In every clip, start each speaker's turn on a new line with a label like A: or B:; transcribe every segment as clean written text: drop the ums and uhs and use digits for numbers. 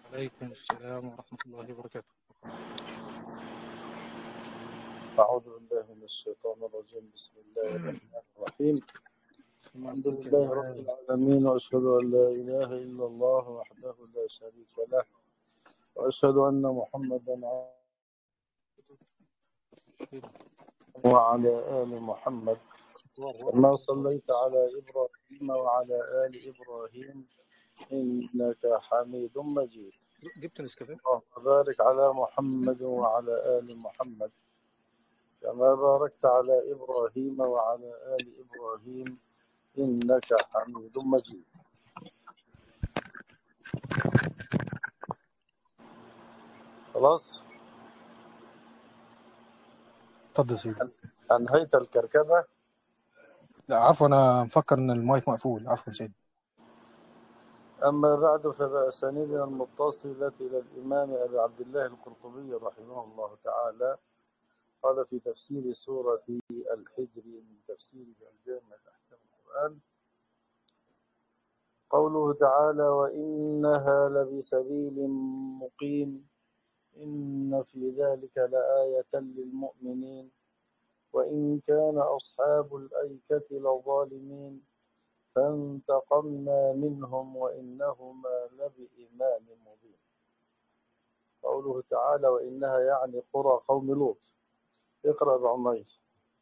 A: عليكم السلام ورحمة الله وبركاته.
B: أعوذ بالله من الشيطان الرجيم. بسم الله الرحمن الرحيم. الحمد لله رب العالمين، وأشهد أن لا إله إلا الله وحده لا شريك له، وأشهد أن محمدا وعلى آل محمد كما صليت على إبراهيم وعلى آل إبراهيم إنك حميد مجيد.
A: جبت نسكافيه؟
B: اللهم بارك على محمد وعلى آل محمد كما باركت على إبراهيم وعلى آل إبراهيم إنك حميد مجيد. خلاص
A: اتفضل سيدي.
B: أنهيت الكركبة.
A: لا عفوا، أنا مفكر إن المايك مقفول. عفوا سيدي.
B: أما بعد، فبأسانيدنا المتصلة إلى الإمام أبي عبد الله القرطبي رحمه الله تعالى قال في تفسير سورة الحجر من تفسير الجامع أحكام القرآن: قوله تعالى: وإنها لبسبيل مقيم إن في ذلك لآية للمؤمنين وإن كان أصحاب الأيكة لظالمين فانتقمنا منهم وإنهما لبإمام مبين. قوله تعالى: وإنها يعني قرى قوم لوط. اقرأ بعمير.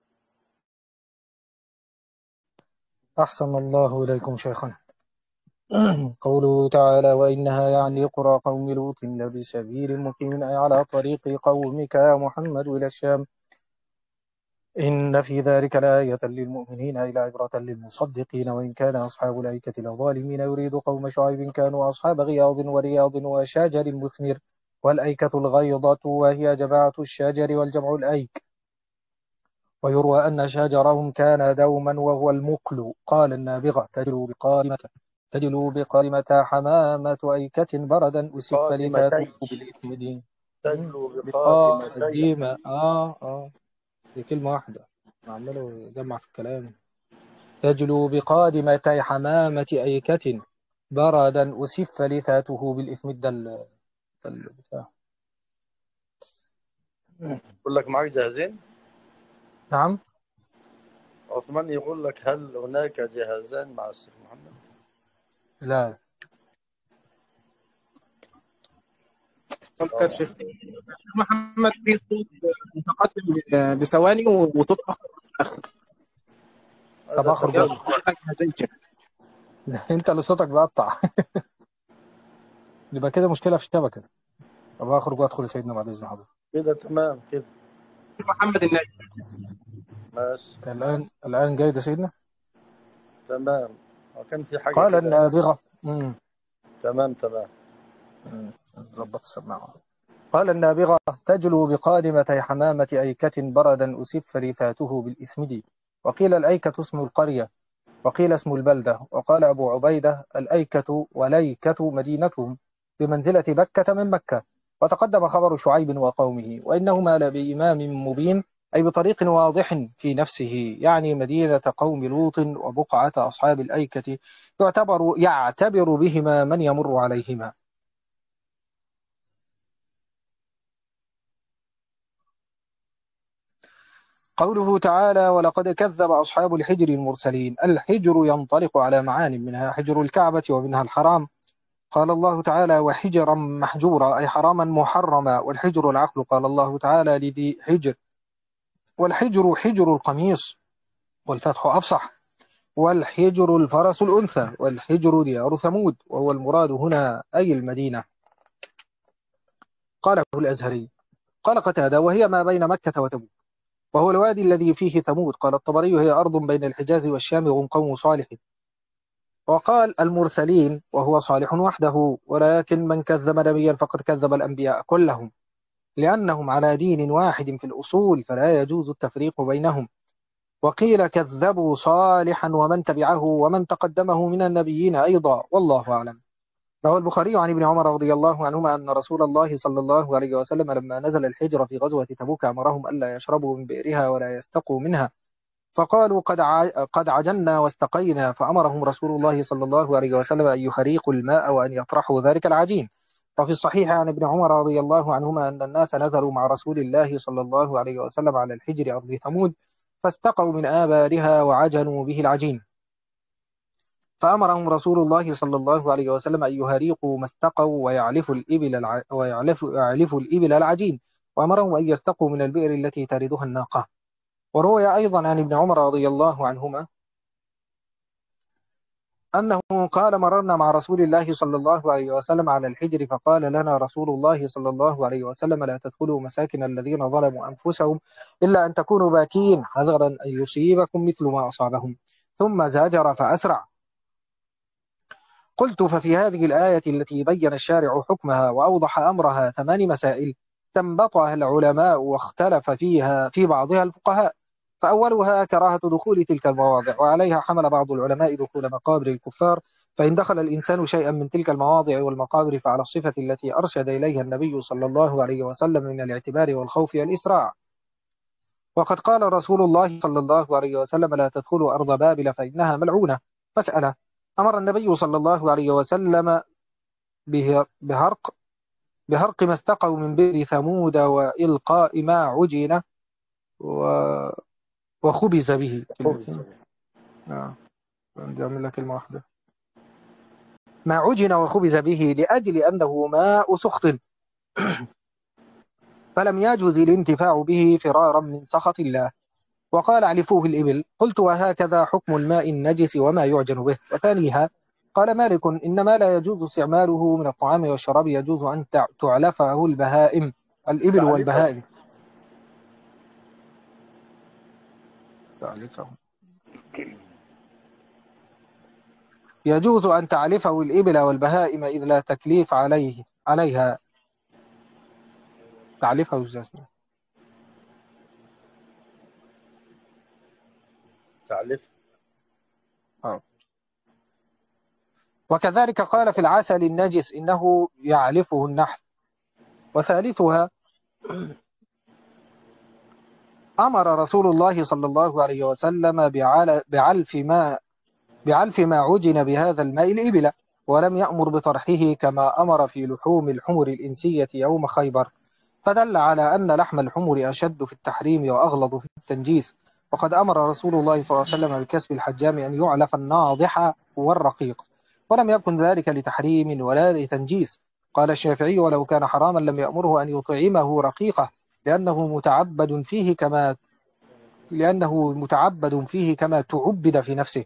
A: أحسن الله إليكم شيخنا. قوله تعالى: وإنها يعني قرى قوم لوط لبسبيل مقيم، أي على طريق قومك يا محمد إلى الشام. إن في ذلك لآية للمؤمنين، أي لعبرة للمصدقين، وإن كان أصحاب الأيكة لظالمين. يريد قوم شعيب كانوا أصحاب غياض ورياض وشجر مثمر، والأيكة الغيضة وهي جماعة الشجر والجمع الأيك. ويروى أن شجرهم كان دوما وهو المقل. قال النابغة: تجلو بقائمة حمامة أيكة بردا أسف لفاته بالإثم.
B: تجلو بقائمتي.
A: بقادمة دي كلمة واحدة، عماله جمع في الكلام. تجلو بقادمتي حمامة أيكة بردا أسف لفاته بالإثم. بتاع.
B: يقول لك معاك جاهزين؟
A: نعم.
B: عثمان يقول لك: هل هناك جهازان مع الشيخ محمد؟
A: لا.
C: شيخ محمد في صوت متقدم بثواني وصوت اخر.
A: طب اخرج
C: يلا
A: بقى. انت اللي صوتك بيقطع. يبقى كده مشكلة في الشبكة. طب اخرج وادخل يا سيدنا بعد اذن حضرتك.
B: كده تمام كده.
C: محمد الناجي.
B: ماشي
A: الآن جيد يا سيدنا.
B: تمام. وكان في حاجة
A: قال
B: كده.
A: النابغة.
B: تمام.
A: ظبط السماعة. قال النابغة: تجلو بقادمتي حمامة أيكة بردا أسف رفاته بالإثمد. وقيل الأيكة اسم القرية، وقيل اسم البلدة. وقال أبو عبيدة: الأيكة وليكة مدينتهم بمنزلة بكة من مكة. وتقدم خبر شعيب وقومه: وإنهما لبإمام مبين، أي بطريق واضح في نفسه، يعني مدينة قوم لوط وبقعة أصحاب الأيكة يعتبر بهما من يمر عليهما. قوله تعالى: ولقد كذب أصحاب الحجر المرسلين. الحجر ينطلق على معان، منها حجر الكعبة ومنها الحرام. قال الله تعالى: وحجرا محجورا، أي حراما محرما. والحجر العقل. قال الله تعالى لذي حجر: والحجر حجر القميص، والفتح أفصح. والحجر الفرس الأنثى. والحجر ديار ثمود، وهو المراد هنا أي المدينة. قاله الأزهري. قال قتادة: وهي ما بين مكة وتبوك، وهو الوادي الذي فيه ثمود. قال الطبري: هي أرض بين الحجاز والشام، هم قوم صالح. وقال المرسلين وهو صالح وحده، ولكن من كذب نبيا فقد كذب الأنبياء كلهم، لأنهم على دين واحد في الأصول، فلا يجوز التفريق بينهم. وقيل كذبوا صالحا ومن تبعه ومن تقدمه من النبيين أيضا، والله أعلم. روى البخاري عن ابن عمر رضي الله عنهما أن رسول الله صلى الله عليه وسلم لما نزل الحجر في غزوة تبوك أمرهم ألا يشربوا من بئرها ولا يستقوا منها، فقالوا قد عجلنا واستقينا، فأمرهم رسول الله صلى الله عليه وسلم أن يخريقوا الماء وأن يطرحوا ذلك العجين. وفي الصحيح عن ابن عمر رضي الله عنهما أن الناس نزلوا مع رسول الله صلى الله عليه وسلم على الحجر أرض ثمود فاستقوا من آبارها وعجنوا به العجين، فأمرهم رسول الله صلى الله عليه وسلم أن يهريقوا ما استقوا ويعلفوا الإبل العجين، وأمرهم أن يستقوا من البئر التي تردها الناقة. وروي أيضا عن ابن عمر رضي الله عنهما أنه قال مررنا مع رسول الله صلى الله عليه وسلم على الحجر فقال لنا رسول الله صلى الله عليه وسلم لا تدخلوا مساكن الذين ظلموا أنفسهم إلا أن تكونوا باكين حذرا أن يصيبكم مثل ما أصابهم، ثم زجر فأسرع. قلت ففي هذه الآية التي بين الشارع حكمها وأوضح أمرها 8 مسائل استنبطها العلماء واختلف فيها في بعضها الفقهاء، فأولها كراهة دخول تلك المواضع، وعليها حمل بعض العلماء دخول مقابر الكفار، فإن دخل الإنسان شيئا من تلك المواضع والمقابر فعلى الصفة التي أرشد إليها النبي صلى الله عليه وسلم من الاعتبار والخوف والإسراع. وقد قال رسول الله صلى الله عليه وسلم لا تدخلوا أرض بابل فإنها ملعونة. مسألة: أمر النبي صلى الله عليه وسلم بهرق ما استقوا من بئر ثمود وإلقاء ما عجن وخبز به. عندي أعمل لك كلمة واحدة. ما عجن وخبز به لأجل أنه ماء سخط فلم يجوز الانتفاع به فرارا من سخط الله. وقال علفوه الإبل. قلت وهكذا حكم الماء النجس وما يعجن به. وثانيها قال مالك إنما لا يجوز استعماله من الطعام والشراب، يجوز أن تعلفه البهائم، الإبل والبهائم. يجوز أن تعلفه الإبل والبهائم إذ لا تكليف عليها. تعلفه الجسم.
B: تعلف.
A: وكذلك قال في العسل النجس إنه يعلفه النحل. وثالثها أمر رسول الله صلى الله عليه وسلم بعلف ما عجن بهذا الماء الإبل، ولم يأمر بطرحه كما أمر في لحوم الحمر الإنسية يوم خيبر، فدل على أن لحم الحمر أشد في التحريم وأغلظ في التنجيس. وقد أمر رسول الله صلى الله عليه وسلم بكسب الحجام أن يعلف الناضح والرقيق، ولم يكن ذلك لتحريم ولا لتنجيس. قال الشافعي ولو كان حراما لم يأمره أن يطعمه رقيقه لأنه متعبد فيه كما تعبد في نفسه.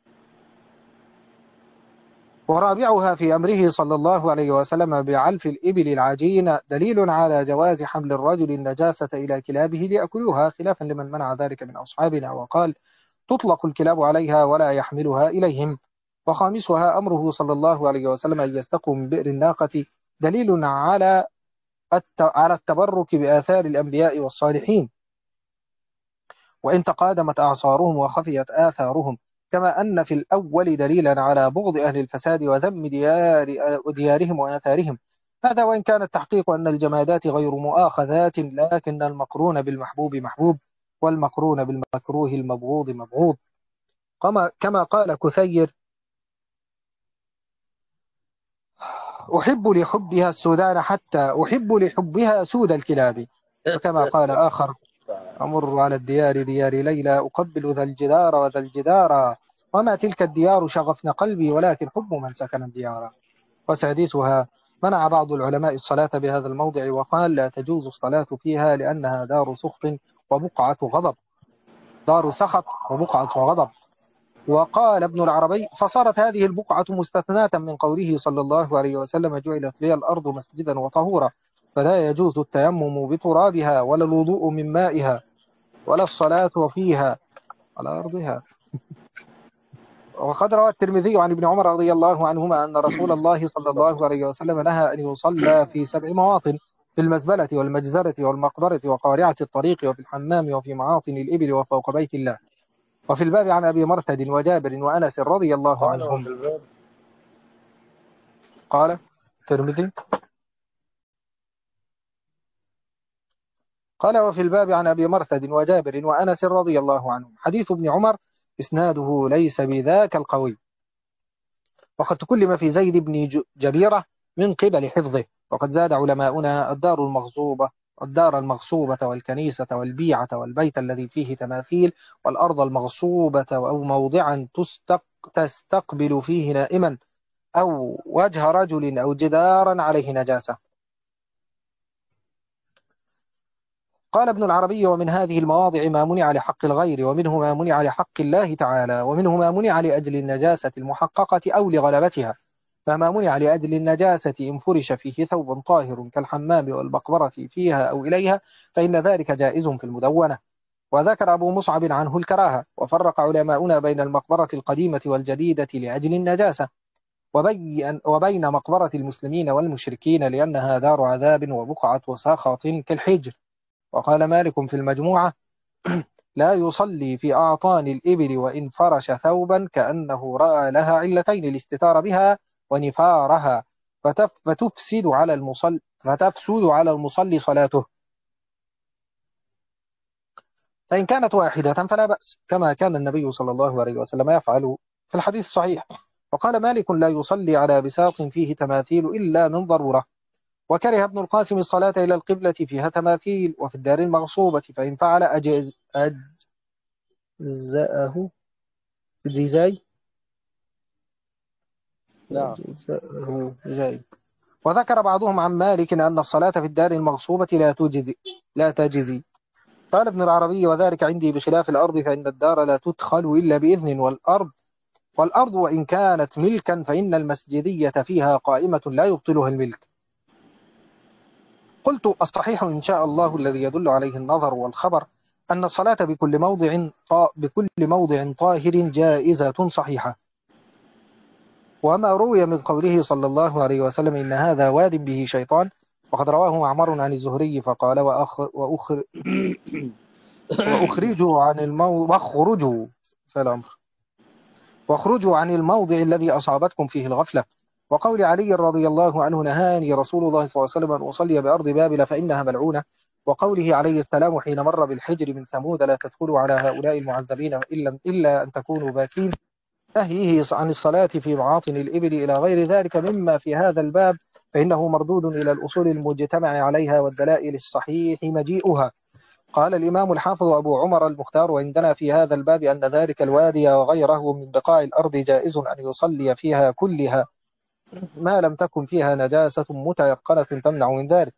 A: ورابعها في أمره صلى الله عليه وسلم بعلف الإبل العجين دليل على جواز حمل الرجل النجاسة إلى كلابه ليأكلوها، خلافا لمن منع ذلك من أصحابنا وقال تطلق الكلاب عليها ولا يحملها إليهم. وخامسها أمره صلى الله عليه وسلم أن يستقوا من بئر الناقة دليل على التبرك بآثار الأنبياء والصالحين وإن تقادمت أعصارهم وخفيت آثارهم، كما أن في الأول دليلا على بغض أهل الفساد وذم ديارهم وآثارهم. هذا وإن كان التحقيق أن الجمادات غير مؤاخذات، لكن المقرون بالمحبوب محبوب والمقرون بالمكروه المبغوض مبغوض. كما قال كثير أحب لحبها السودان حتى أحب لحبها سود الكلاب. وكما قال آخر أمر على ديار ليلى أقبل ذا الجدار وذا الجدار وما تلك الديار شغفن قلبي ولكن حب من سكن الديار. وسادسها منع بعض العلماء الصلاة بهذا الموضع وقال لا تجوز الصلاة فيها لأنها دار سخط وبقعة غضب، دار سخط وبقعة غضب. وقال ابن العربي فصارت هذه البقعة مستثناة من قوله صلى الله عليه وسلم جعلت لي الأرض مسجدا وطهورا، فلا يجوز التيمم بترابها ولا الوضوء من مائها ولا الصلاة فيها على أرضها. وقد روى الترمذي عن ابن عمر رضي الله عنهما أن رسول الله صلى الله عليه وسلم نهى أن يصلى في 7 مواطن: في المزبلة والمجزرة والمقبرة وقارعة الطريق وفي الحمام وفي معاطن الإبل وفوق بيت الله. وفي الباب عن أبي مرثد وجابر وأنس رضي الله عنهم. قال الترمذي قال وفي الباب عن أبي مرثد وجابر وأنس رضي الله عنهم. حديث ابن عمر إسناده ليس بذاك القوي، وقد تكلم في زيد بن جبيرة من قبل حفظه، وقد زاد علماؤنا الدار المغصوبة والكنيسة والبيعة والبيت الذي فيه تماثيل والأرض المغصوبة أو موضعا تستقبل فيه نائما أو وجه رجل أو جدارا عليه نجاسة. قال ابن العربي: ومن هذه المواضع ما منع لحق الغير، ومنه ما منع لحق الله تعالى، ومنه ما منع لأجل النجاسة المحققة أو لغلبتها. فما منع لأجل النجاسة إن فرش فيه ثوب طاهر كالحمام والمقبرة فيها أو إليها فإن ذلك جائز في المدونة. وذكر أبو مصعب عنه الكراهة. وفرق علماؤنا بين المقبرة القديمة والجديدة لأجل النجاسة، وبين مقبرة المسلمين والمشركين لأنها دار عذاب وبقعة وساخط كالحجر. وقال مالك في المجموعة: لا يصلي في أعطان الإبل وإن فرش ثوبا كأنه رأى لها علتين الاستتار بها ونفارها فتفسد على المصلي صلاته. فإن كانت واحدة فلا بأس، كما كان النبي صلى الله عليه وسلم يفعل في الحديث الصحيح. وقال مالك: لا يصلي على بساط فيه تماثيل إلا من ضرورة. وكره ابن القاسم الصلاة إلى القبلة فيها تماثيل وفي الدار المغصوبة، فإن فعل أجزأه جزاي.
B: نعم.
A: جزاي. وذكر بعضهم عن مالك أن الصلاة في الدار المغصوبة لا تجزي. قال ابن العربي: وذلك عندي بخلاف الأرض، فإن الدار لا تدخل إلا بإذن، والأرض وإن كانت ملكا فإن المسجدية فيها قائمة لا يبطلها الملك. قلت: الصحيح إن شاء الله الذي يدل عليه النظر والخبر أن الصلاة بكل موضع طاهر جائزة صحيحة. وما روي من قوله صلى الله عليه وسلم: إن هذا واد به شيطان، وقد رواه معمر عن الزهري فقال: واخرجوا عن الموضع الذي أصابتكم فيه الغفلة. وقول علي رضي الله عنه: نهاني رسول الله صلى الله عليه وسلم أن أصلي بأرض بابل فإنها ملعونة. وقوله عليه السلام حين مر بالحجر من ثمود: لا تدخلوا على هؤلاء المعذبين إلا أن تكونوا باكين. نهيه عن الصلاة في معاطن الإبل إلى غير ذلك مما في هذا الباب فإنه مردود إلى الأصول المجتمع عليها والدلائل الصحيح مجيئها. قال الإمام الحافظ أبو عمر المختار: وعندنا في هذا الباب أن ذلك الوادي وغيره من بقاع الأرض جائز أن يصلي فيها كلها ما لم تكن فيها نجاسة متيقنة تمنع من ذلك.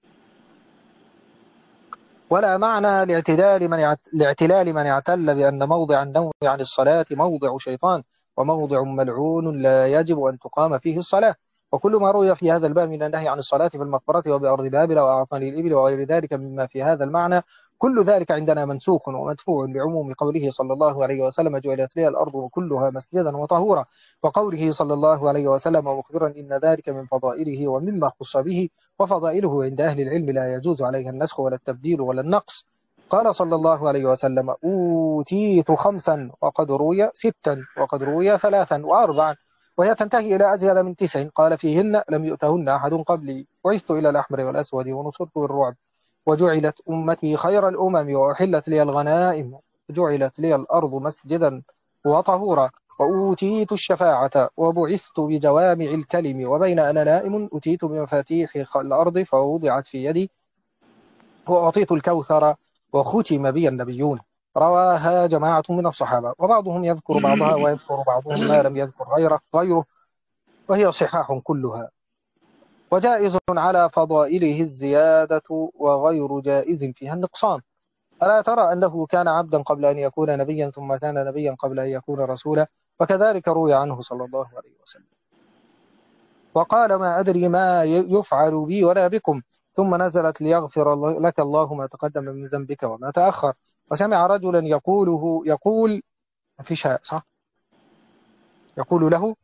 A: ولا معنى لاعتلال من اعتل بأن موضع النوم عن الصلاة موضع شيطان وموضع ملعون لا يجب أن تقام فيه الصلاة. وكل ما روي في هذا الباب من النهي عن الصلاة في المقبرة وبأرض بابل وأعطان الإبل وغير ذلك مما في هذا المعنى كل ذلك عندنا منسوخ ومدفوع بعموم قوله صلى الله عليه وسلم: جعلت لي الأرض كلها مسجدا وطهورا، وقوله صلى الله عليه وسلم مخبرا: إن ذلك من فضائله ومما خص به، وفضائله عند أهل العلم لا يجوز عليها النسخ ولا التبديل ولا النقص. قال صلى الله عليه وسلم: أوتيت 5 وقد روي 6 وقد روي 3 و4، وهي تنتهي إلى أزيد من 9. قال: فيهن لم يؤتهن أحد قبلي، وعثت إلى الأحمر والأسود ونصرت بالرعب، وجعلت أمتي خير الأمم، وأحلت لي الغنائم، وجعلت لي الأرض مسجدا وطهورا، وأوتيت الشفاعة، وبعثت بجوامع الكلم، وبين أنا نائم أتيت بمفاتيح الأرض فوضعت في يدي، وأعطيت الكوثر، وختم بي النبيون. رواها جماعة من الصحابة، وبعضهم يذكر بعضها ويذكر بعضهم ما لم يذكر غيره، وهي صحاح كلها. وجائز على فضائله الزيادة وغير جائز فيها النقصان. ألا ترى أنه كان عبدا قبل أن يكون نبيا، ثم كان نبيا قبل أن يكون رسولا، وكذلك روي عنه صلى الله عليه وسلم. وقال: ما أدري ما يفعل بي ولا بكم، ثم نزلت: ليغفر لك الله ما تقدم من ذنبك وما تأخر. وسمع رجلا يقول في شيء صح؟ يقول له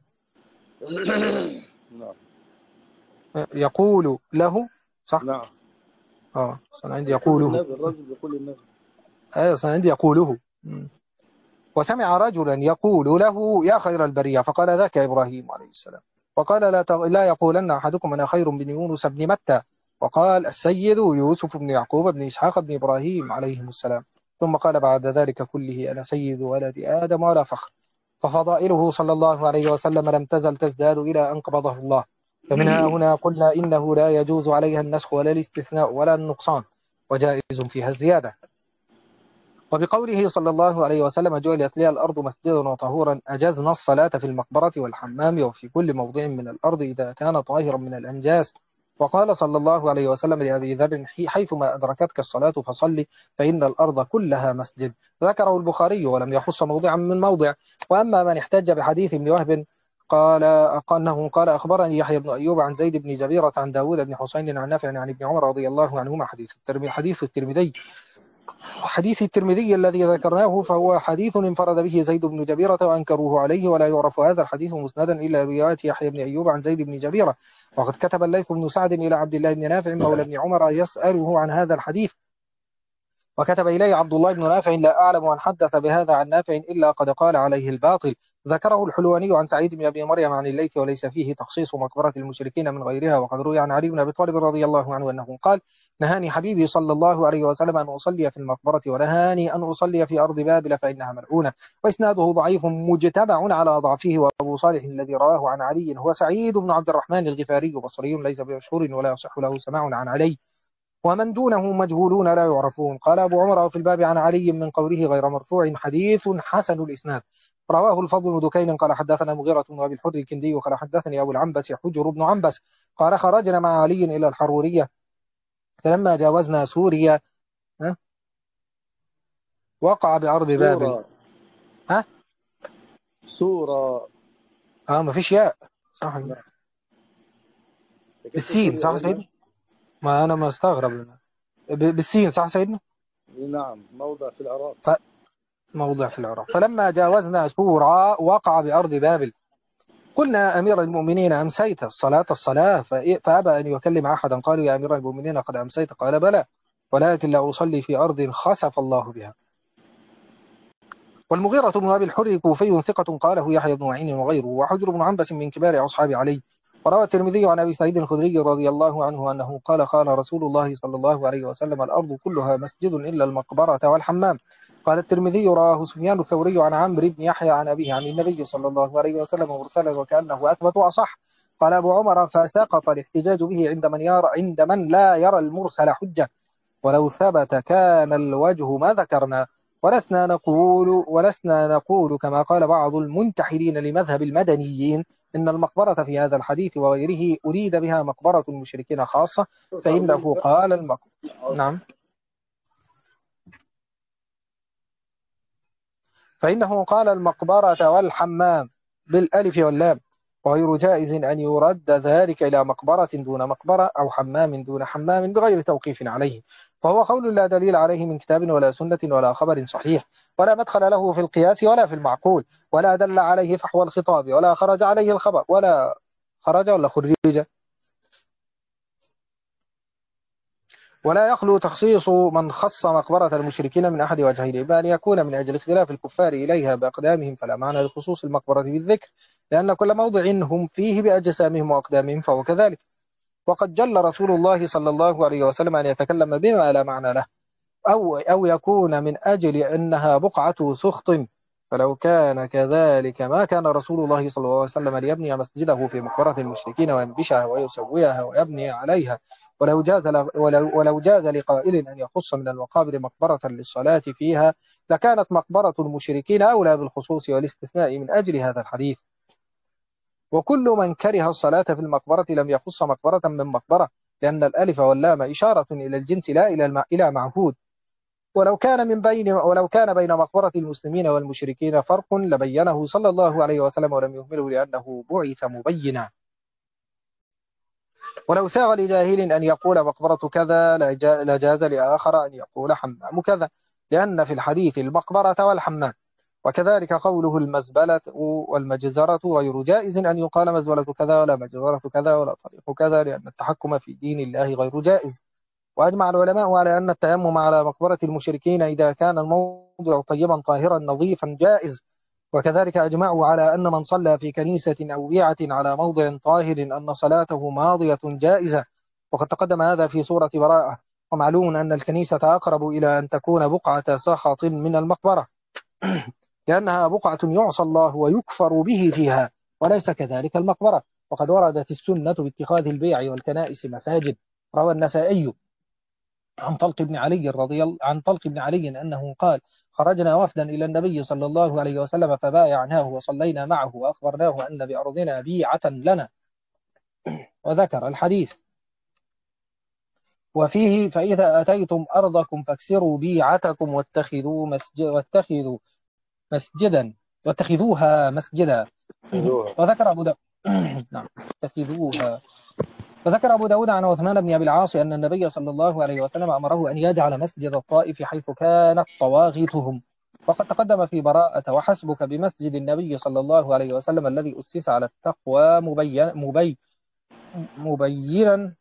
B: نعم.
A: يقول له صح؟
B: نعم.
A: أنا عندي يقوله.
B: الرجل يقول النبي.
A: أنا عندي يقوله. وسمع رجلا يقول له: يا خير البرية، فقال: ذاك إبراهيم عليه السلام. وقال: لا يقولن أحدكم أنا خير من يونس بن متى. وقال: السيد يوسف بن يعقوب بن إسحاق بن إبراهيم عليهم السلام. ثم قال بعد ذلك كله: أنا سيد ولد آدم ولا فخر. ففضائله صلى الله عليه وسلم لم تزل تزداد إلى أن قبضه الله. فمنها هنا قلنا إنه لا يجوز عليها النسخ ولا الاستثناء ولا النقصان، وجائز فيها الزيادة. وبقوله صلى الله عليه وسلم جعلت لي الأرض مسجدا وطهورا أجزنا الصلاة في المقبرة والحمام وفي كل موضع من الأرض إذا كان طاهرا من الأنجاس. وقال صلى الله عليه وسلم لأبي ذر حيثما أدركتك الصلاة فصلي فإن الأرض كلها مسجد. ذكره البخاري ولم يخص موضعا من موضع. وأما من احتج بحديث ابن وهب قال أنه قال أخبرني يحيى بن أيوب عن زيد بن جبيرة عن داود بن حسين عن نافع عن ابن عمر رضي الله عنهما حديث الترمذي الذي ذكرناه فهو حديث انفرد به زيد بن جبيرة وأنكروه عليه، ولا يعرف هذا الحديث مسندا إلا رواية يحيى بن أيوب عن زيد بن جبيرة. وقد كتب الليث بن سعد إلى عبد الله بن نافع مولى بن عمر يسأله عن هذا الحديث، وكتب إليه عبد الله بن نافع لا أعلم أن حدث بهذا عن نافع إلا قد قال عليه الباطل. ذكره الحلواني عن سعيد بن أبي مريم عن الليث وليس فيه تخصيص مقبرة المشركين من غيرها. وقد روي عن علي بن أبي طالب رضي الله عنه أنه قال نهاني حبيبي صلى الله عليه وسلم أن أصلي في المقبرة ونهاني أن أصلي في أرض بابل فإنها ملعونة. وإسناده ضعيف مجتمع على ضعفه. وأبو صالح الذي رواه عن علي هو سعيد بن عبد الرحمن الغفاري بصري ليس بمشهور ولا يصح له سماع عن علي، ومن دونه مجهولون لا يعرفون. قال أبو عمر في الباب عن علي من قوله غير مرفوع حديث حسن الإسناد. رواه الفضل بن دكين قال حدثنا مغيرة بن أبي الحر الكندي قال حدثني أبو العنبس حجر بن عنبس قال خرجنا مع علي إلى الحرورية فلما جاوزنا سوريا وقع بأرض بابل.
B: سورة
A: ما فيش ياء صح بالسين صح سيدنا؟ ما أنا ما استغرب بالسين صح سيدنا؟
B: نعم موضع في العراق.
A: موضع في العراق. فلما جاوزنا سورة وقع بأرض بابل. قلنا أمير المؤمنين أمسيت الصلاة فأبى أن يكلم أحدا. قالوا يا أمير المؤمنين قد أمسيت قال بلى ولكن لا أصلي في أرض خسف الله بها. والمغيرة بن أبي الحر كوفي ثقة قاله يحيى بن معين وغيره، وحجر بن عنبس من كبار أصحاب علي. وروى الترمذي عن أبي سعيد الخدري رضي الله عنه أنه قال قال رسول الله صلى الله عليه وسلم الأرض كلها مسجد إلا المقبرة والحمام. قال الترمذي رواه سفيان الثوري عن عمرو بن يحيى عن أبيه عن النبي صلى الله عليه وسلم مرسلا وكأنه أثبت وأصح. قال أبو عمر فسقط الاحتجاج به عند من لا يرى المرسل حجة، ولو ثبت كان الوجه ما ذكرنا. ولسنا نقول كما قال بعض المنتحرين لمذهب المدنيين إن المقبرة في هذا الحديث وغيره أريد بها مقبرة المشركين خاصة، فإنه قال نعم فإنه قال المقبرة والحمام بالألف واللام، وغير جائز أن يرد ذلك إلى مقبرة دون مقبرة أو حمام دون حمام بغير توقيف عليه، فهو قول لا دليل عليه من كتاب ولا سنة ولا خبر صحيح، ولا مدخل له في القياس ولا في المعقول، ولا دل عليه فحوى الخطاب، ولا خرج عليه الخبر، ولا خرج ولا خرج. ولا يخلو تخصيص من خص مقبرة المشركين من أحد وجهين، إما أن يكون من أجل اختلاف الكفار إليها بأقدامهم فلا معنى لخصوص المقبرة بالذكر، لأن كل موضع هم فيه بأجسامهم وأقدامهم فهو كذلك. وقد جل رسول الله صلى الله عليه وسلم أن يتكلم بما لا معنى له، أو يكون من أجل أنها بقعة سخط، فلو كان كذلك ما كان رسول الله صلى الله عليه وسلم ليبني مسجده في مقبرة المشركين وينبشها ويسويها ويبني عليها. ولو جاز لقائل أن يخص من المقابر مقبرة للصلاة فيها لكانت مقبرة المشركين أولى بالخصوص والاستثناء من أجل هذا الحديث. وكل من كره الصلاة في المقبرة لم يخص مقبرة من مقبرة، لأن الألف واللام إشارة إلى الجنس لا إلى معهود. ولو كان بين مقبرة المسلمين والمشركين فرق لبينه صلى الله عليه وسلم ولم يهمله لأنه بعث مبينا. ولو ساغ لجاهل أن يقول مقبرة كذا لجاز لآخر أن يقول حمام كذا، لأن في الحديث المقبرة والحمام. وكذلك قوله المزبلة والمجزرة غير جائز أن يقال مزبلة كذا ولا مجزرة كذا ولا طريق كذا، لأن التحكم في دين الله غير جائز. وأجمع العلماء على أن التيمم على مقبرة المشركين إذا كان الموضع طيبا طاهرا نظيفا جائز. وكذلك أجمعوا على أن من صلى في كنيسة أو بيعة على موضع طاهر أن صلاته ماضية جائزة، وقد تقدم هذا في سورة براءة. ومعلوم أن الكنيسة أقرب إلى أن تكون بقعة سخط من المقبرة لأنها بقعة يعصى الله ويكفر به فيها، وليس كذلك المقبرة، وقد وردت السنة باتخاذ البيع والكنائس مساجد. روى النسائي عن طلق بن علي أنه قال: خرجنا وفدا إلى النبي صلى الله عليه وسلم فبايعناه وصلينا معه وأخبرناه أن بأرضنا بيعة لنا. وذكر الحديث وفيه: فإذا أتيتم أرضكم فاكسروا بيعتكم واتخذوها مسجدا. وذكر أبو داود نعم اتخذوها. فذكر أبو داود عن عثمان بن أبي العاص أن النبي صلى الله عليه وسلم أمره أن يجعل مسجد الطائف حيث كانت طواغيتهم. وقد تقدم في براءة: وحسبك بمسجد النبي صلى الله عليه وسلم الذي أسس على التقوى مبينا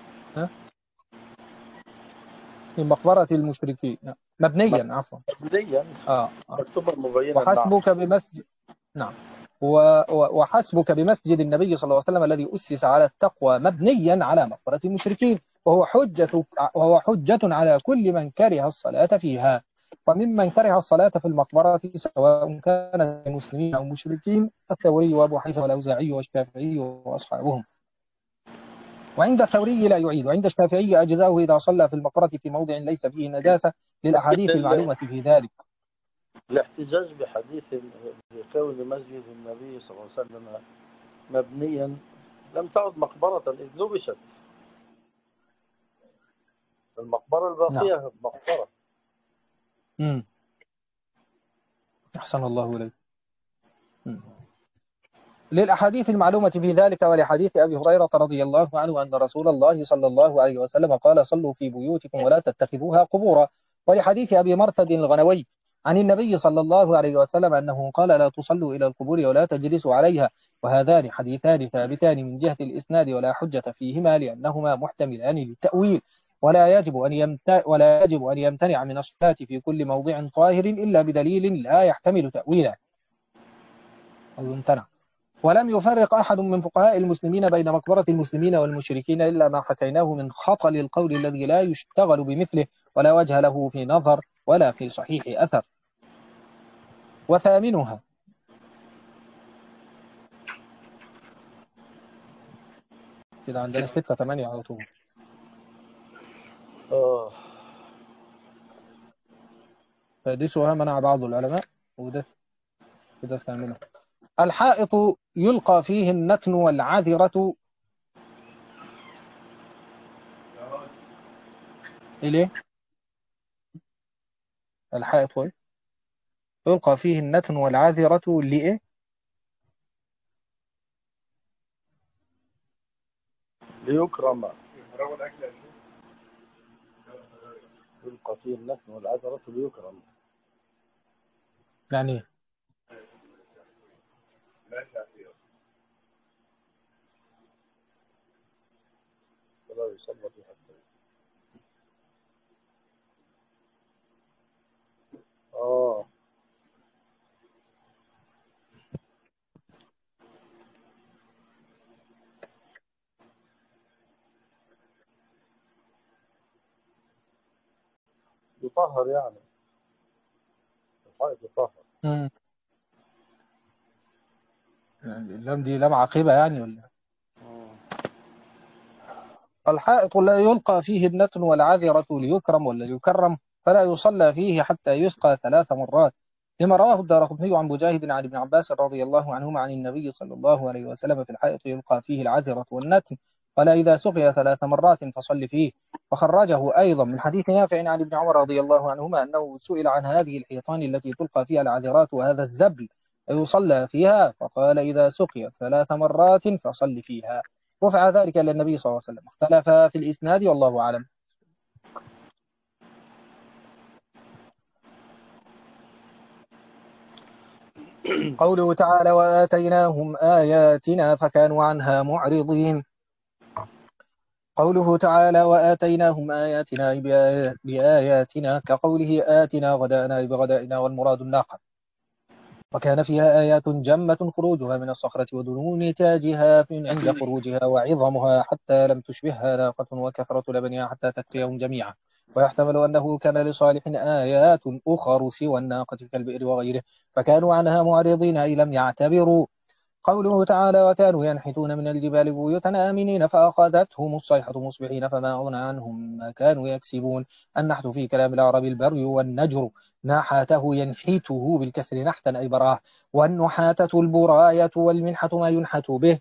A: في مقبرة المشركين، مبنيا عفوا
B: مبنيا مكتوبا مبينا.
A: وحسبك بمسجد نعم وحسبك بمسجد النبي صلى الله عليه وسلم الذي أسس على التقوى مبنيا على مقبرة المشركين، وهو حجة على كل من كره الصلاة فيها. وممن كره الصلاة في المقبرة سواء كانت مسلمين أو مشركين الثوري وأبو حنيفة والأوزاعي والشافعي وأصحابهم. وعند الثوري لا يعيد، وعند الشافعي أجزاؤه إذا صلى في المقبرة في موضع ليس فيه نجاسة للأحاديث المعلومة في ذلك.
B: الاحتجاج بحديث بكون مسجد النبي صلى الله عليه وسلم مبنيا لم تعد مقبرة إذ نبشت. المقبرة الباقية
A: نعم.
B: مقبرة.
A: أحسن الله إليك. للأحاديث المعلومة في ذلك، ولحديث أبي هريرة رضي الله عنه أن رسول الله صلى الله عليه وسلم قال: صلوا في بيوتكم ولا تتخذوها قبورا. ولحديث أبي مرثد الغنوي عن النبي صلى الله عليه وسلم أنه قال: لا تصلوا إلى القبور ولا تجلسوا عليها. وهذان حديثان ثابتان من جهة الإسناد ولا حجة فيهما لأنهما محتملان للتأويل، ولا يجب أن يمتنع من الصلاة في كل موضع طاهر إلا بدليل لا يحتمل تأويلا أو يمتنع. ولم يفرق أحد من فقهاء المسلمين بين مقبرة المسلمين والمشركين إلا ما حكيناه من خطل القول الذي لا يشتغل بمثله ولا وجه له في نظر ولا في صحيح أثر. وثامنها كده عندنا 6-8 على طول. سادسها منع بعض العلماء، وده كده ثامنها: الحائط يلقى فيه النتن والعذرة إليه. الحائط يلقى فيه النتن والعذرة لإيه؟
B: ليكرم. يلقى فيه النتن والعذرة ليكرم.
A: يعني
B: ولا يصلى في حتى يطهر يعني الحائط يطهر.
A: اللام دي لام عاقبة يعني ولا؟ الحائط لا يلقى فيه النتن والعذرة ليكرم ولا ليكرم، فلا يصلى فيه حتى يسقى 3 مرات، لما رواه الدارقطني عن مجاهد عن ابن عباس رضي الله عنهما عن النبي صلى الله عليه وسلم: في الحائط يلقى فيه العذرة والنتن، قال: إذا سقي 3 مرات فصل فيه. وخرجه أيضا من حديث نافع عن ابن عمر رضي الله عنهما أنه سئل عن هذه الحيطان التي تلقى فيها العذرات وهذا الزبل يصلى فيها، فقال: إذا سقيت 3 مرات فصل فيها. رفع ذلك إلى النبي صلى الله عليه وسلم. اختلف في الإسناد والله أعلم. قوله تعالى: وآتيناهم آياتنا فكانوا عنها معرضين. قوله تعالى: وآتيناهم آياتنا بآياتنا كقوله: آتنا غداءنا بغدائنا، والمراد الناقة. وكان فيها آيات جمة خروجها من الصخرة ودنو نتاجها عند خروجها وعظمها حتى لم تشبهها ناقة وكثرة لبنها حتى تكفيهم جميعا. ويحتمل أنه كان لصالح آيات أخر سوى الناقة كالبئر وغيره فكانوا عنها معرضين أي لم يعتبروا. قوله تعالى وكانوا ينحتون من الجبال بيوتا آمنين فأخذتهم الصيحة مصبحين فما أغنى عنهم ما كانوا يكسبون. النحت في كلام العرب البري والنجر، نحته ينحته بالكسر نحتا أي براه، والنحاتة البراية والمنحة ما ينحت به.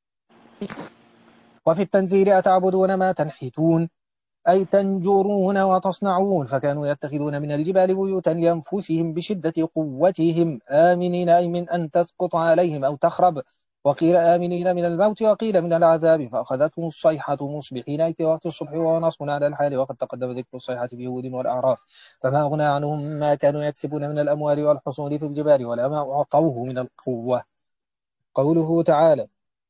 A: وفي التنزيل أتعبدون ما تنحتون أي تنجرون وتصنعون. فكانوا يتخذون من الجبال بيوتا لأنفسهم بشدة قوتهم آمنين أي من أن تسقط عليهم أو تخرب. وقيل آمنين من الموت وقيل من العذاب. فأخذتهم الصيحة مصبحين أي في وقت الصبح ونصب على الحال. وقد تقدم ذكر الصيحة في هود والأعراف. فما أغنى عنهم ما كانوا يكسبون من الأموال والحصول في الجبال ولا ما أعطوه من القوة. قوله تعالى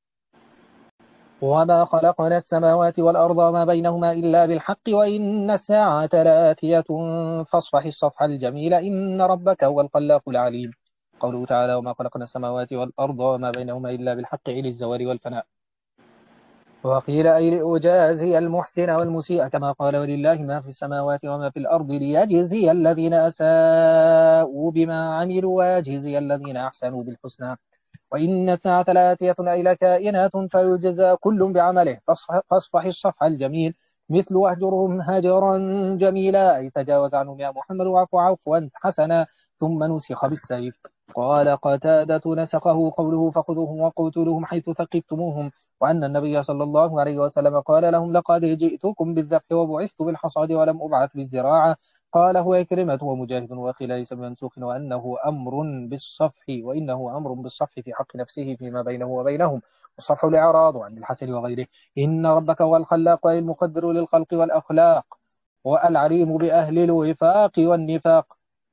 A: وما خلقنا السماوات والأرض وما بينهما إلا بالحق وإن الساعة لآتية فاصفح الصفح الجميل إن ربك هو الخلاق العليم. قوله تعالى وما خلقنا السماوات والأرض وما بينهما إلا بالحق أي للزوال والفناء. وقيل أي لأجازي المحسن والمسيء كما قال ولله ما في السماوات وما في الأرض ليجزي الذين أساءوا بما عملوا ويجزي الذين أحسنوا بالحسنى. وإن الساعة لآتية أي لكائنات فيجزى كل بعمله فاصفح الصفح الجميل مثل واهجرهم هجرا جميلا أي تجاوز عنهم يا محمد واعف عفوا حسنا ثم نسخ بالسيف. قال قتادة نسخه قوله فخذوهم وقتلوهم حيث ثقفتموهم. وأن النبي صلى الله عليه وسلم قال لهم لقد جئتكم بالذبح وبعثت بالحصاد ولم أبعث بالزراعة. قاله عكرمة ومجاهد وقيل ليس بمنسوخ وأنه أمر بالصفح وإنه أمر بالصفح في حق نفسه فيما بينه وبينهم. والصفح الإعراض عن الحسن وغيره. إن ربك هو الخلاق أي المقدر للخلق والأخلاق والعليم بأهل الوفاق والنفاق.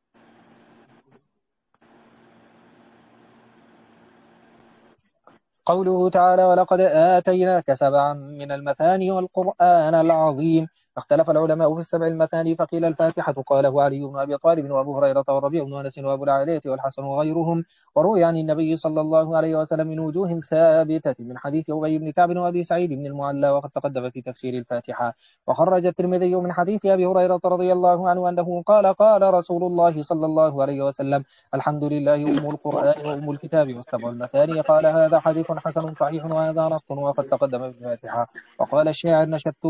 A: قوله تعالى ولقد آتيناك سبعا من المثاني والقرآن العظيم. اختلف العلماء في السبع المثاني فقيل الفاتحة قاله علي بن أبي طالب وأبو هريرة والربيع بن أنس وأبو العالية والحسن وغيرهم. وروي عن النبي صلى الله عليه وسلم من وجوه ثابتة من حديث أبي بن كعب وأبي سعيد بن المعلى وقد تقدم في تفسير الفاتحة. وخرج الترمذي من حديث أبي هريرة رضي الله عنه أنه قال قال رسول الله صلى الله عليه وسلم الحمد لله أم القرآن وأم الكتاب والسبع المثاني. قال هذا حديث حسن صحيح وهذا نص وقد تقدم في الفاتحة. وقال الشاعر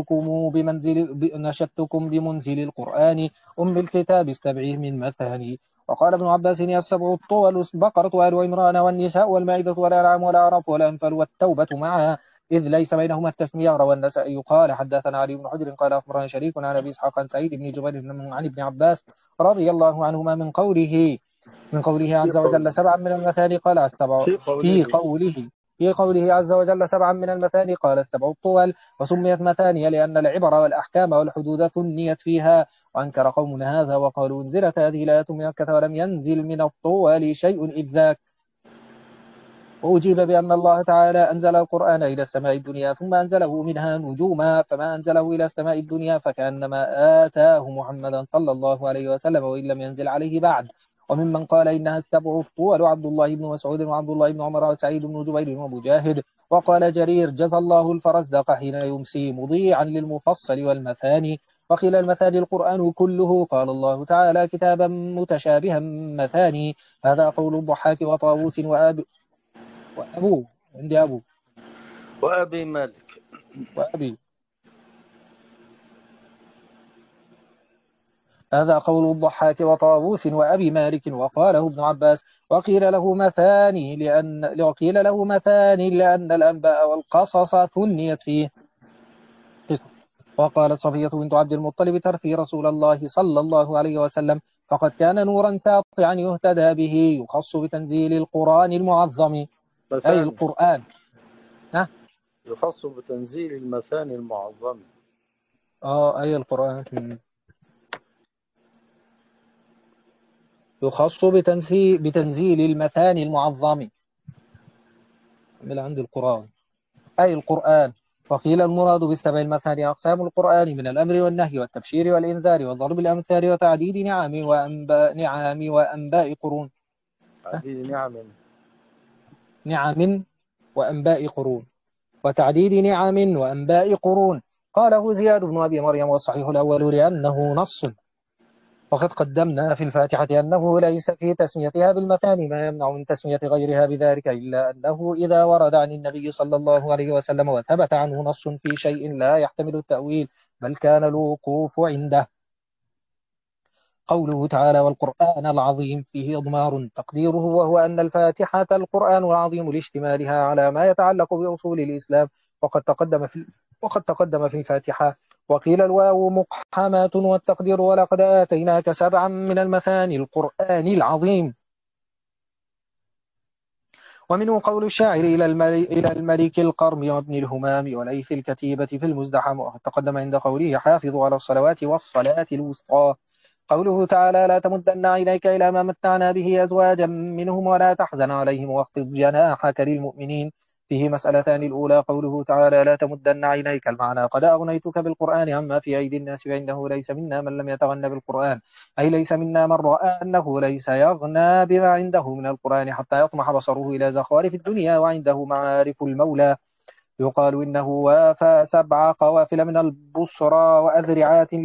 A: نشدتكم بمنزل القرآن أم الكتاب السبع من مثاني. وقال ابن عباس السبع الطول البقرة وآل عمران والنساء والمائدة والأنعام والأعراف والأنفال والتوبة معها إذ ليس بينهما التسمية. روى النسائي قال حدثنا علي بن حجر قال أخبرنا شريك عن أبي إسحاق عن سعيد بن جبير عن ابن عباس رضي الله عنهما من قوله عز وجل سبعا من المثاني قال السبع في قوله عز وجل سبعا من المثاني قال السبع الطول. وسميت مثانية لأن العبر والأحكام والحدود ثنيت فيها. وأنكر قوم هذا وقالوا انزلت هذه الآية من مكة ولم ينزل من الطول شيء إذ ذاك. وأجيب بأن الله تعالى أنزل القرآن إلى السماء الدنيا ثم أنزله منها نجوما فما أنزله إلى السماء الدنيا فكأنما آتاه محمدا صلى الله عليه وسلم وإن لم ينزل عليه بعد. وممن قال إنها السبع الطول عبد الله بن مسعود وعبد الله بن عمر وسعيد بن جبير ومجاهد. وقال جرير جزى الله الفرزدق حين يمسي مضيعا للمفصل والمثاني. وقيل المثاني القرآن كله. قال الله تعالى كتابا متشابها مثاني. هذا قول الضحاك وطاووس وأبوه عندي أبو
B: وأبي مالك
A: وأبي. هذا قول الضحاك وطاووس وأبي مالك وقاله ابن عباس. وقيل له مثاني لأن الأنباء والقصص ثنيت فيه. وقالت صفية بنت عبد المطلب ترثي رسول الله صلى الله عليه وسلم فقد كان نورا ساطعا يهتدى به يخص بتنزيل القرآن المعظم أي القرآن
B: يخص بتنزيل المثاني المعظم
A: أي القرآن يخص بتنزيل المثاني المعظم من عند القرآن أي القرآن. وقيل المراد بالسبع المثاني أقسام القرآن من الأمر والنهي والتبشير والإنذار وضرب الأمثال وتعديد نعم وأنباء قرون.
B: تعديد
A: نعم وأنباء قرون وتعديد نعم وأنباء قرون. قاله زياد بن أبي مريم والصحيح الأول لأنه نص وقد قدمنا في الفاتحة أنه ليس في تسميتها بالمثاني ما يمنع من تسمية غيرها بذلك، إلا أنه إذا ورد عن النبي صلى الله عليه وسلم وثبت عنه نص في شيء لا يحتمل التأويل بل كان الوقوف عنده. قوله تعالى والقرآن العظيم فيه إضمار تقديره، وهو أن الفاتحة القرآن العظيم لاشتمالها على ما يتعلق بأصول الإسلام، وقد تقدم في الفاتحة. وقيل الواو مقحمة والتقدير ولقد آتيناك سبعا من المثاني القرآن العظيم. ومنه قول الشاعر إلى الملك القرم وابن الهمام وليث الكتيبة في المزدحم، وقد تقدم عند قوله حافظوا على الصلوات والصلاة الوسطى. قوله تعالى لا تمدن عينيك إلى ما متعنا به أزواجا منهم ولا تحزن عليهم واخفض جناحك للمؤمنين، فيه مسألتان. الأولى قوله تعالى لا تمدن عينيك، المعنى قد أغنيتك بالقرآن عما في أيدي الناس، فإنه ليس منا من لم يتغنى بالقرآن، أي ليس منا من رأى أنه ليس يغنى بما عنده من القرآن حتى يطمح بصره إلى زخارف الدنيا وعنده معارف المولى. يقال إنه وافى 7 قوافل من البصرى وأذرعات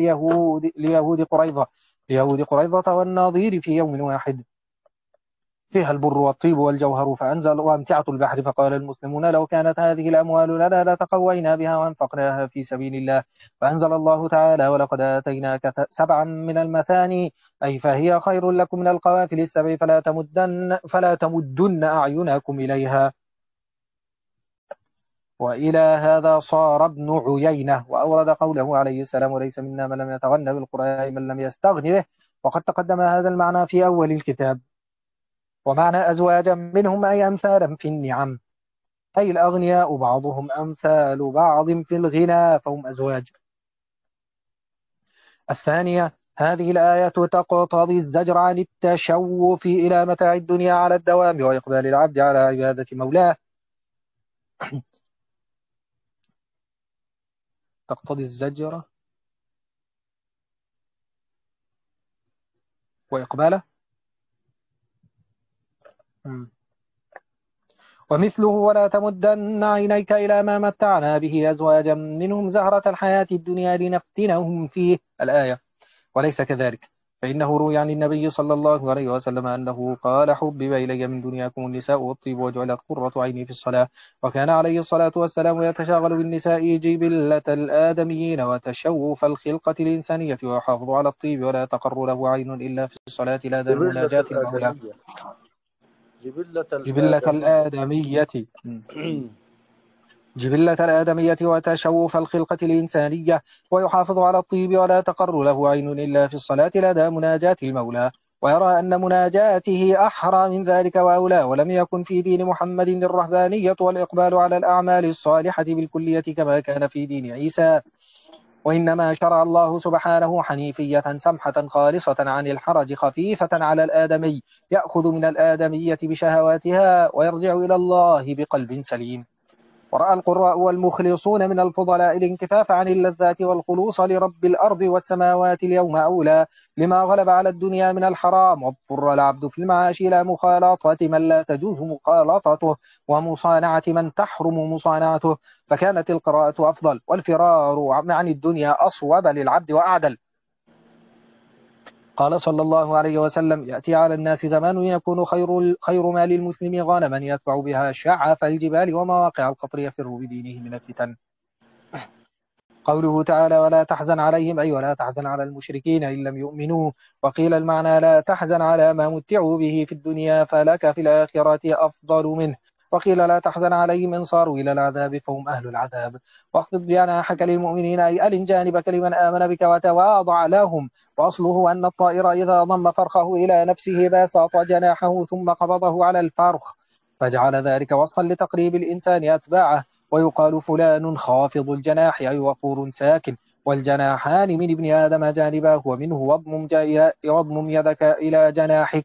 A: ليهود قريظة والناظير في يوم واحد، فيها البر والطيب والجوهر، فأنزل وامتعة البحر، فقال المسلمون لو كانت هذه الأموال لنا لتقوينا بها وانفقناها في سبيل الله، فأنزل الله تعالى ولقد آتيناك 7 من المثاني، أي فهي خير لكم من القوافل ال7 فلا تمدن أعينكم إليها. وإلى هذا صار ابن عيينة وأورد قوله عليه السلام وليس منا من لم يتغنى بالقرآن من لم يستغن به، وقد تقدم هذا المعنى في أول الكتاب. ومعنى أزواجا منهم أي أمثالا في النعم، أي الأغنياء بعضهم أمثال بعض في الغنى فهم أزواج. الثانية هذه الآية تقتضي الزجر عن التشوف إلى متاع الدنيا على الدوام وإقبال العبد على عبادة مولاه. تقتضي الزجر وإقباله. ومثله ولا تمدن عينيك إلى ما متعنا به أزواجا منهم زهرة الحياة الدنيا لنفتنهم فيه، الآية. وليس كذلك، فإنه روي عن النبي صلى الله عليه وسلم أنه قال حبب إلي من دنياكم النساء والطيب وجعلت قرة عيني في الصلاة. وكان عليه الصلاة والسلام يتشاغل بالنساء جبلة الآدميين وتشوف الخلقة الإنسانية، ويحافظ على الطيب ولا تقر له عين إلا في الصلاة لا دام
B: جبلة
A: مناجاة المولى.
B: الآدمية. جبلة
A: جبلة
B: الآدمية.
A: الآدمية جبلة الآدمية وتشوف الخلقة الإنسانية، ويحافظ على الطيب ولا تقر له عين إلا في الصلاة لدى مناجاة المولى، ويرى أن مناجاته أحرى من ذلك وأولى. ولم يكن في دين محمد الرهبانية والإقبال على الأعمال الصالحة بالكلية كما كان في دين عيسى، وإنما شرع الله سبحانه حنيفية سمحة خالصة عن الحرج خفيفة على الآدمي، يأخذ من الآدمية بشهواتها ويرجع إلى الله بقلب سليم. ورأى القراء والمخلصون من الفضلاء الانكفاف عن اللذات والخلوص لرب الأرض والسماوات اليوم أولى، لما غلب على الدنيا من الحرام، واضطر العبد في المعاش إلى مخالطة من لا تجوز مخالطته ومصانعة من تحرم مصانعته، فكانت القراءة أفضل والفرار عن الدنيا أصوب للعبد وأعدل. قال صلى الله عليه وسلم يأتي على الناس زمان يكون خير ما للمسلم غانما يتبع بها شعف الجبال ومواقع القطر يفر بدينه من الفتن. قوله تعالى ولا تحزن عليهم، أي ولا تحزن على المشركين إن لم يؤمنوا. وقيل المعنى لا تحزن على ما متعوا به في الدنيا فلك في الآخرة أفضل منه. وقيل لا تحزن عليهم إن صاروا إلى العذاب فهم أهل العذاب. واخفض جناحك للمؤمنين أي ألن جانبك لمن آمن بك وتواضع لهم. وأصله أن الطائر إذا ضم فرخه إلى نفسه باسط جناحه ثم قبضه على الفرخ، فجعل ذلك وصفا لتقريب الإنسان أتباعه. ويقال فلان خافض الجناح أي وقور ساكن. والجناحان من ابن آدم جانباه، ومنه واضمم يدك إلى جناحك،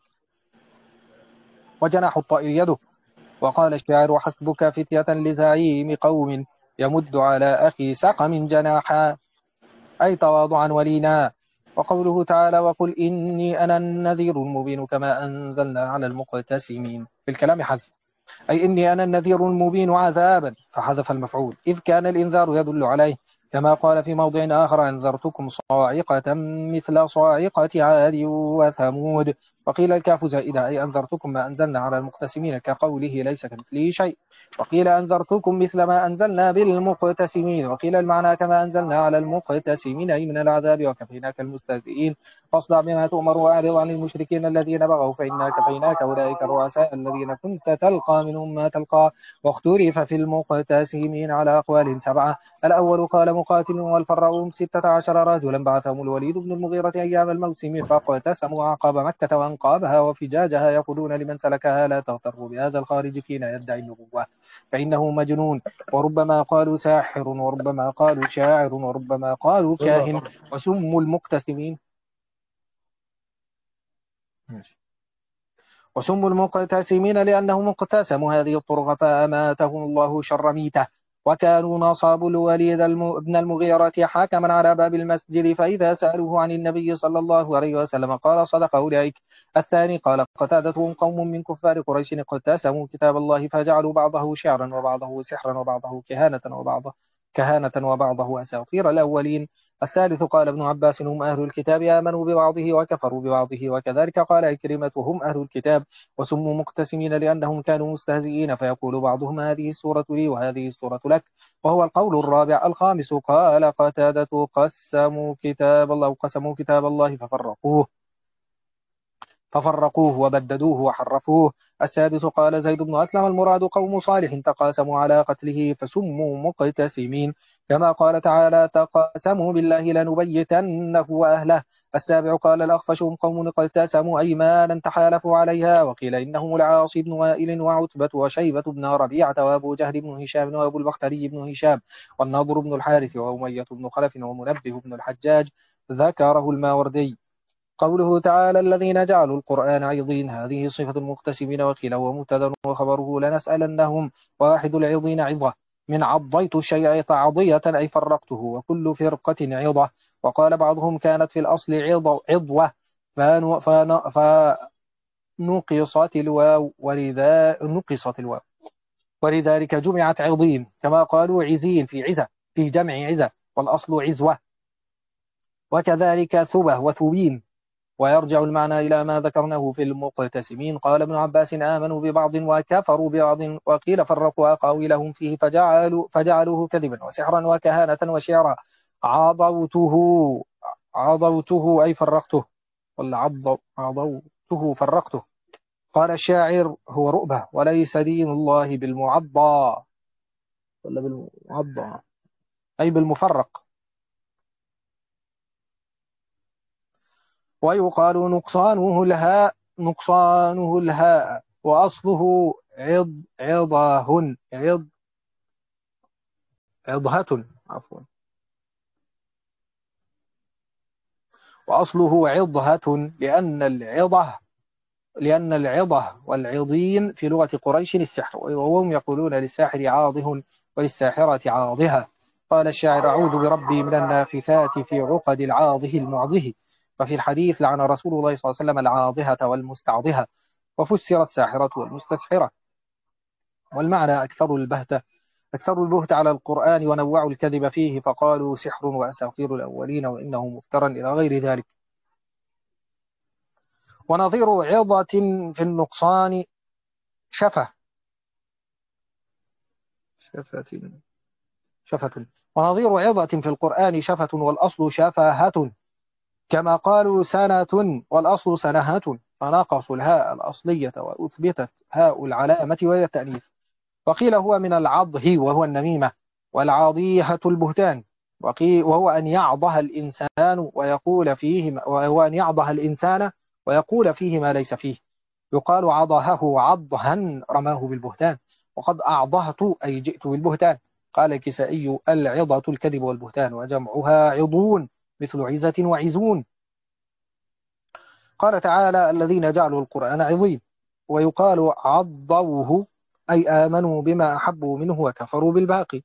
A: وجناح الطائر يده. وقال الشاعر وحسبك فتية لزعيم قوم يمد على أخي سقم جناحا، أي تواضعا ولينا. وقوله تعالى وقل إني أنا النذير المبين كما أنزلنا على المقتسمين، في الكلام حذف، أي إني أنا النذير المبين عذابا، فحذف المفعول إذ كان الإنذار يدل عليه، كما قال في موضع آخر أنذرتكم صاعقة مثل صاعقة عاد وثمود. وقيل الكاف زائدة أي أنذرتكم ما أنزلنا على المقتسمين كقوله ليس كمثله شيء. وقيل أنذرتكم مثل ما أنزلنا بالمقتسمين. وقيل المعنى كما أنزلنا على المقتسمين أي من العذاب وكفيناك المستهزئين فاصدع بما تؤمر وأعرض عن المشركين الذين بغوا فإنا كفيناك أولئك الرؤساء الذين كنت تلقى منهم ما تلقى. واختلف في المقتسمين على أقوال 7. الأول قال مقاتل والفراء 16 رجلا بعثهم الوليد بن المغيرة أيام الموسم فاقتسموا أعقاب مكة وأنقابها وفجاجها يقولون لمن سلكها لا تغتروا بهذا الخارج فينا يدعي النبوة فإنه مجنون. وربما قالوا ساحر وربما قالوا شاعر وربما قالوا كاهن. وسموا المقتسمين لأنهم اقتسموا هذه الطرق فأماتهم الله شر ميتة. وكانوا نصابوا الوليد بن المغيرة حاكما على باب المسجد فإذا سألوه عن النبي صلى الله عليه وسلم قال صدق أولئك. الثاني قال قتادة قوم من كفار قريش اقتسموا كتاب الله فجعلوا بعضه شعرا وبعضه سحرا وبعضه كهانة وبعضه أساطير الأولين. الثالث قال ابن عباس هم أهل الكتاب آمنوا ببعضه وكفروا ببعضه وكذلك قال عكرمة هم أهل الكتاب وسموا مقتسمين لأنهم كانوا مستهزئين فيقول بعضهم هذه السورة لي وهذه السورة لك وهو القول الرابع. الخامس قال قتادة قسموا كتاب الله ففرقوه وبددوه وحرفوه. السادس قال زيد بن أسلم المراد قوم صالح تقاسموا على قتله فسموا مقتسمين كما قال تعالى تقاسموا بالله لنبيتنه وأهله. السابع قال الأخفش هم قوم اقتسموا أيمانا تحالفوا عليها وقيل إنهم العاص بن وائل وعتبة وشيبة بن ربيعة وأبو جهل بن هشام وأبو البختري بن هشام والنضر بن الحارث وأمية بن خلف ومنبه بن الحجاج ذكره الماوردي. قوله تعالى الذين جعلوا القرآن عضين هذه صفة المقتسمين وقيل هو مبتدأ وخبره لنسألنهم. واحد العضين عظة من عضيت الشيء عضية أي فرقته وكل فرقة عظة. وقال بعضهم كانت في الأصل عضوة فنقصت الواو ولذلك جمعت عضين كما قالوا عزين في جمع عزة والأصل عزوة. وكذلك ثبة وثبين. ويرجع المعنى إلى ما ذكرناه في المقتسمين. قال ابن عباس آمنوا ببعض وكفروا ببعض وقيل فرقوا أقاويلهم فيه فجعلوه كذبا وسحرا وكهانة وشعرا. عضوته أي فرقته عضوته فرقته. قال الشاعر هو رؤبة وليس دين الله بالمعضى ولا بالمعضى أي بالمفرق. ويقال نقصانه الهاء وأصله عضهة وأصله عضهة لأن العضة والعضين في لغة قريش السحر وهم يقولون للساحر عاضه وللساحرة عاضها. قال الشاعر أعوذ بربي من النافثات في عقد العاضه المعضه. وفي الحديث لعن رسول الله صلى الله عليه وسلم العاضهة والمستعضهة وفسر الساحرة والمستسحرة. والمعنى أكثر البهت على القرآن ونوعوا الكذب فيه فقالوا سحر وأساطير الأولين وإنه مفترى إلى غير ذلك. ونظير عضة في النقصان شفة ونظير عضة في القرآن شفة والأصل شفاهة كما قالوا سنة والأصل سنهة فناقصوا الهاء الأصلية وأثبتت هاء العلامة وهي التأنيث. وقيل هو من العضه وهو النميمة والعاضية البهتان وهو أن يعضها الإنسان ويقول فيه ما ليس فيه. يقال عضهه عضها رماه بالبهتان وقد أعضهت أي جئت بالبهتان. قال الكسائي العضة الكذب والبهتان وجمعها عضون مثل عزة وعزون. قال تعالى الذين جعلوا القرآن عظيم. ويقال عضوه أي آمنوا بما أحبوا منه وكفروا بالباقي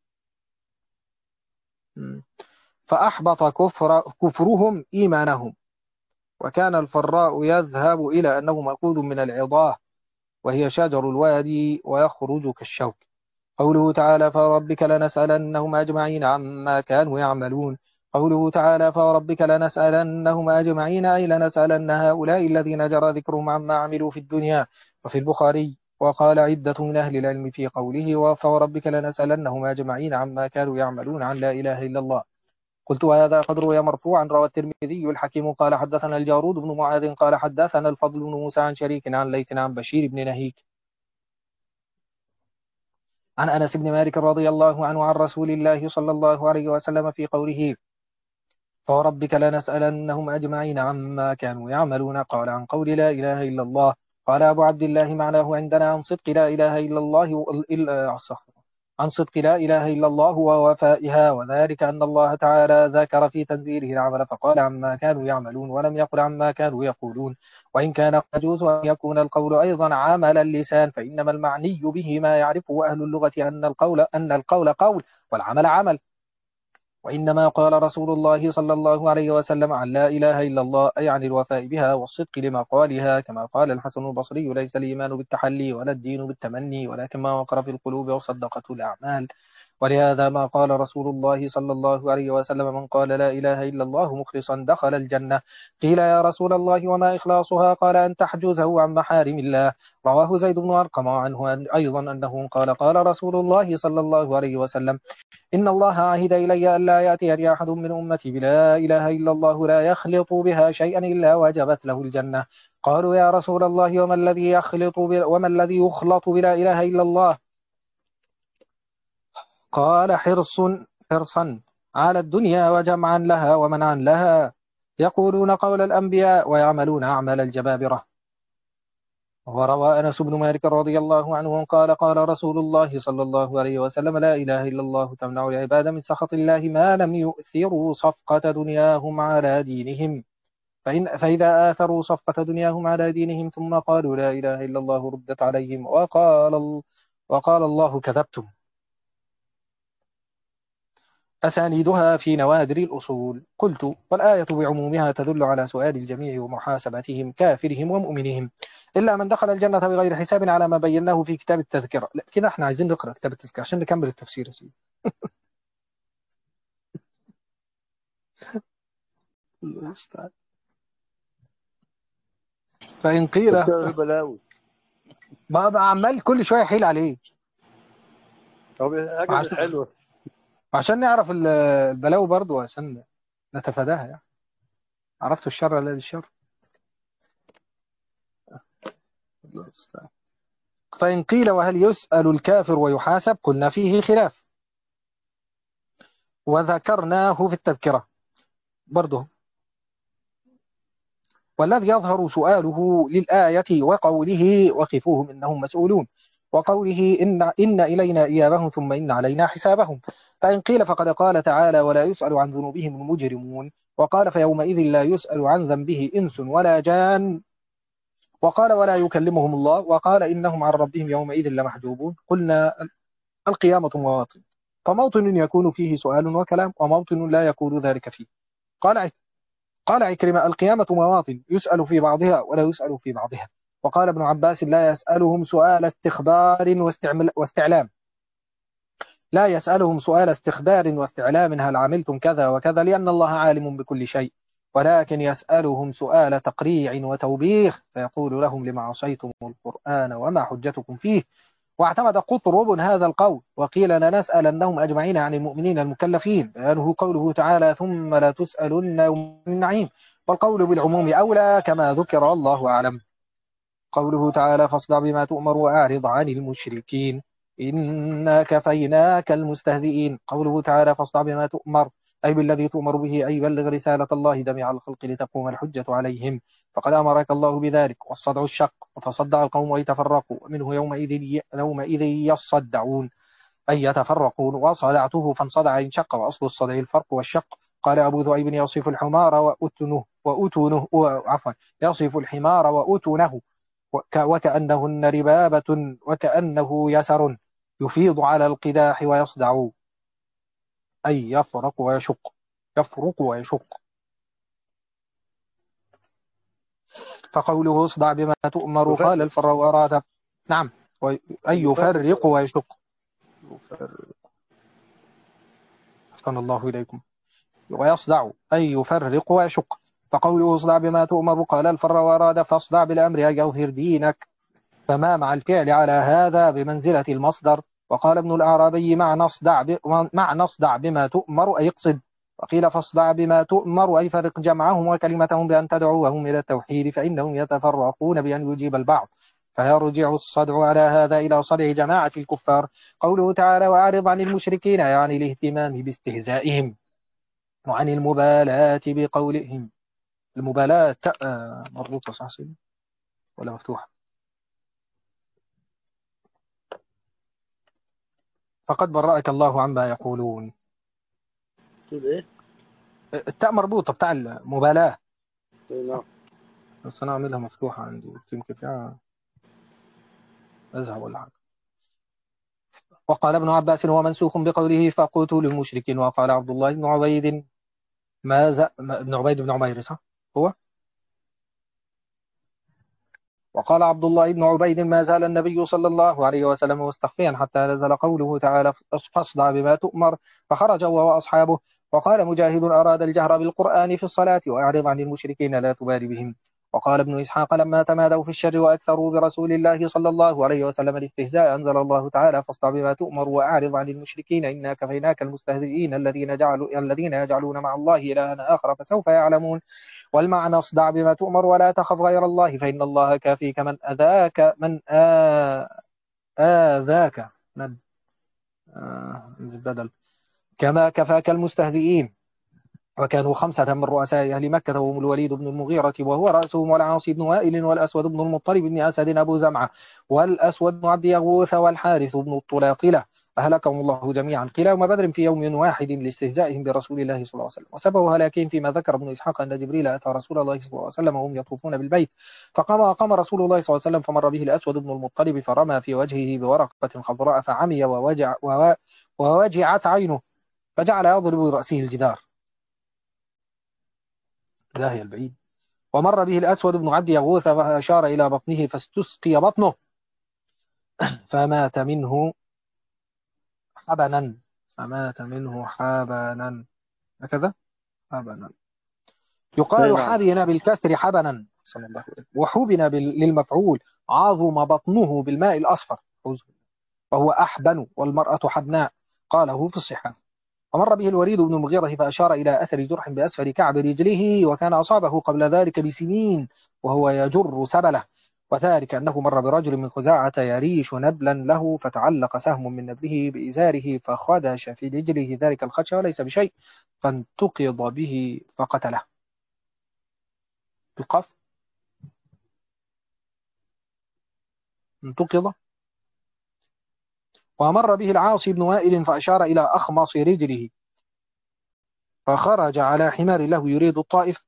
A: فأحبط كفرهم إيمانهم. وكان الفراء يذهب إلى أنه مأخوذ من العضاه وهي شجر الوادي ويخرج كالشوك. قوله تعالى فوربك لنسألنهم أجمعين عما كانوا يعملون. قوله تعالى فوربك لنسألنهم أجمعين أي لنسألن هؤلاء الذين جرى ذكرهم عما عملوا في الدنيا. وفي البخاري وقال عدة من أهل العلم في قوله فوربك لنسألنهم أجمعين عما كانوا يعملون عن لا إله إلا الله. قلت وهذا قد روي مرفوعا. روى الترمذي الحكيم قال حدثنا الجارود بن معاذ قال حدثنا الفضل بن موسى عن شريك عن ليث عن بشير بن نهيك عن أنس بن مالك رضي الله عنه عن رسول الله صلى الله عليه وسلم في قوله فوربك لنسألنهم أجمعين عما كانوا يعملون. قال عن قول لا إله إلا الله. قال أبو عبد الله معناه عندنا عن صدق لا إله إلا الله عن صدق لا إله إلا الله ووفائها، وذلك أن الله تعالى ذكر في تنزيله العمل فقال عما كانوا يعملون ولم يقل عما كانوا يقولون. وإن كان يجوز أن يكون القول أيضا عمل اللسان، فإنما المعني به ما يعرفه أهل اللغة أن القول قول والعمل عمل. وإنما قال رسول الله صلى الله عليه وسلم عن لا إله إلا الله أي عن الوفاء بها والصدق لمقالها، كما قال الحسن البصري ليس الإيمان بالتحلي ولا الدين بالتمني ولكن ما وقر في القلوب وصدقته الأعمال. ولهذا ما قال رسول الله صلى الله عليه وسلم من قال لا إله إلا الله مخلصا دخل الجنة. قيل يا رسول الله وما إخلاصها؟ قال أن تحجزه عن محارم الله. رواه زيد بن أرقم عنه أيضا أنه قال رسول الله صلى الله عليه وسلم إن الله عهد إلي ألا يأتي أحد من أمتي بلا إله إلا الله لا يخلط بها شيئا إلا وجبت له الجنة. قالوا يا رسول الله وما الذي يخلط بلا إله إلا الله؟ قال حرصا على الدنيا وجمعا لها ومنعا لها، يقولون قول الأنبياء ويعملون أعمال الجبابرة. وروى أنس بن مالك رضي الله عنه قال رسول الله صلى الله عليه وسلم لا إله إلا الله تمنع العباد من سخط الله ما لم يؤثروا صفقة دنياهم على دينهم، فإذا آثروا صفقة دنياهم على دينهم ثم قالوا لا إله إلا الله ردت عليهم وقال الله كذبتم. أسانيدها في نوادر الأصول. قلت والآية بعمومها تدل على سؤال الجميع ومحاسبتهم كافرهم ومؤمنهم إلا من دخل الجنة بغير حساب على ما بيناه في كتاب التذكرة. لا كده احنا عايزين نقرأ كتاب التذكرة عشان نكمل التفسير يا سيدي. فإن قيل
B: البلاوي
A: بقى عمال كل شوية يحيل عليه
B: حاجة حلوة
A: عشان نعرف البلاوي برضو عشان نتفاداها يعني. عرفت الشر لا للشر. فإن قيل وهل يسأل الكافر ويحاسب؟ قلنا فيه خلاف وذكرناه في التذكرة برضه. والذي يظهر سؤاله للآية وقوله وقفوهم إنهم مسؤولون، وقوله إن إلينا إيابهم ثم إن علينا حسابهم. فإن قيل فقد قال تعالى ولا يسأل عن ذنوبهم المجرمون، وقال فيومئذ لا يسأل عن ذنبه إنس ولا جان، وقال ولا يكلمهم الله، وقال إنهم عن ربهم يومئذ لمحجوبون. قلنا القيامة مواطن، فموطن يكون فيه سؤال وكلام وموطن لا يكون ذلك فيه. قال عكرمة القيامة مواطن يسأل في بعضها ولا يسأل في بعضها. وقال ابن عباس لا يسألهم سؤال استخبار واستعلام، لا يسألهم سؤال استخبار واستعلام هل عملتم كذا وكذا لأن الله عالم بكل شيء، ولكن يسألهم سؤال تقريع وتوبيخ فيقول لهم لما عصيتم القرآن وما حجتكم فيه. واعتمد قطرب هذا القول وقيل لنسألنهم أجمعين عن المؤمنين المكلفين، بيانه قوله تعالى ثم لا تسألن يوم النعيم، والقول بالعموم أولى كما ذكر الله أعلم. قوله تعالى فاصدع بما تؤمر وأعرض عن المشركين إنا كفيناك المستهزئين. قوله تعالى فاصدع بما تؤمر أي بالذي تؤمر به أي بلغ رسالة الله جميع الخلق لتقوم الحجة عليهم، فقد أمرك الله بذلك. والصدع الشق وتصدع القوم ويتفرقوا ومنه يومئذ يصدعون أي يتفرقون، وصدعته فانصدع انشق، وأصل الصدع الفرق والشق. قال أبو ذؤيب يصف الحمار يصف الحمار وأتنه وكأنهن ربابة وكأنه يسر يفيض على القداح ويصدع أي يفرق ويشق. فقوله اصدع بما تؤمر قال الفراء أراد نعم أي يفرق ويشق. أحسن الله إليكم. ويصدع أي يفرق ويشق. فقوله اصدع بما تؤمر قال الفر وأراد فاصدع بالأمر أي أظهر دينك، فما مع الفعل على هذا بمنزلة المصدر. وقال ابن الأعرابي معنى اصدع بما تؤمر أي اقصد. وقيل فاصدع بما تؤمر أي فرق جمعهم وكلمتهم بأن تدعوهم إلى التوحيد فإنهم يتفرقون بأن يجيب البعض، فيرجع الصدع على هذا إلى صدع جماعة الكفار. قوله تعالى وأعرض عن المشركين يعني الاهتمام باستهزائهم، وعن المبالاة بقولهم. المبالاة مربوطة صح سيدي ولا مفتوحة؟ فقد برأك الله عما يقولون.
B: تقول إيه؟
A: التاء مربوطة بتاع المبالاة،
B: نعم.
A: بس أنا أعملها مفتوحة عندي يمكن فيها أزهق ولا حاجة. وقال ابن عباس هو منسوخ بقوله فقتلوا المشركين. وقال عبد الله بن عبيد ابن عبيد بن عمير صح هو. وقال عبد الله بن عبيد ما زال النبي صلى الله عليه وسلم مستخفيا حتى نزل قوله تعالى فاصدع بما تؤمر فخرج وهو أصحابه. وقال مجاهد أراد الجهر بالقرآن في الصلاة وأعرض عن المشركين لا تبالي بهم. وقال ابن إسحاق لما تمادوا في الشر وأكثروا برسول الله صلى الله عليه وسلم الاستهزاء أنزل الله تعالى فاصدع بما تؤمر وأعرض عن المشركين إنا كفيناك المستهزئين الذين يجعلون مع الله إلها آخر فسوف يعلمون. والمعنى اصدع بما تؤمر ولا تخف غير الله فإن الله كافيك آذاك بدل كما كفاك المستهزئين. وكانوا 5 من رؤساء أهل مكة وهم الوليد بن المغيرة وهو رأسهم والعاص بن وائل والأسود بن المطلب بن أسد أبو زمعة والأسود بن عبد يغوث والحارث بن الطلاقلة أهلكهم الله جميعا. قيل يوم بدر في يوم واحد لاستهزائهم برسول الله صلى الله عليه وسلم. وسبب هلاكهم فيما ذكر ابن إسحاق أن جبريل أتى رسول الله صلى الله عليه وسلم وهم يطوفون بالبيت قام رسول الله صلى الله عليه وسلم فمر به الأسود بن المطلب فرمى في وجهه بورقة خضراء فعمي ووجعت عينه فجعل يضرب برأسه الجدار. لا هي البعيد. ومر به الأسود بن عبد يغوث فأشار إلى بطنه فاستسقي بطنه فمات منه حبنا هكذا حبنا. يقال حبنا بالكسر حبنا صلى الله عليه وسلم وحبنا للمفعول عظم بطنه بالماء الأصفر وهو أحبن والمرأة حبناء قاله في الصحة. ومر به الوليد بن المغيرة فأشار إلى أثر جرح بأسفل كعب رجله وكان أصابه قبل ذلك بسنين وهو يجر سبله. وذلك أنه مر برجل من خزاعة يريش نبلا له فتعلق سهم من نبله بإزاره فخدش في رجله ذلك الخدش وليس بشيء فانتقض به فقتله. القف انتقض. ومر به العاص بن وائل فأشار إلى أخمص رجله فخرج على حمار له يريد الطائف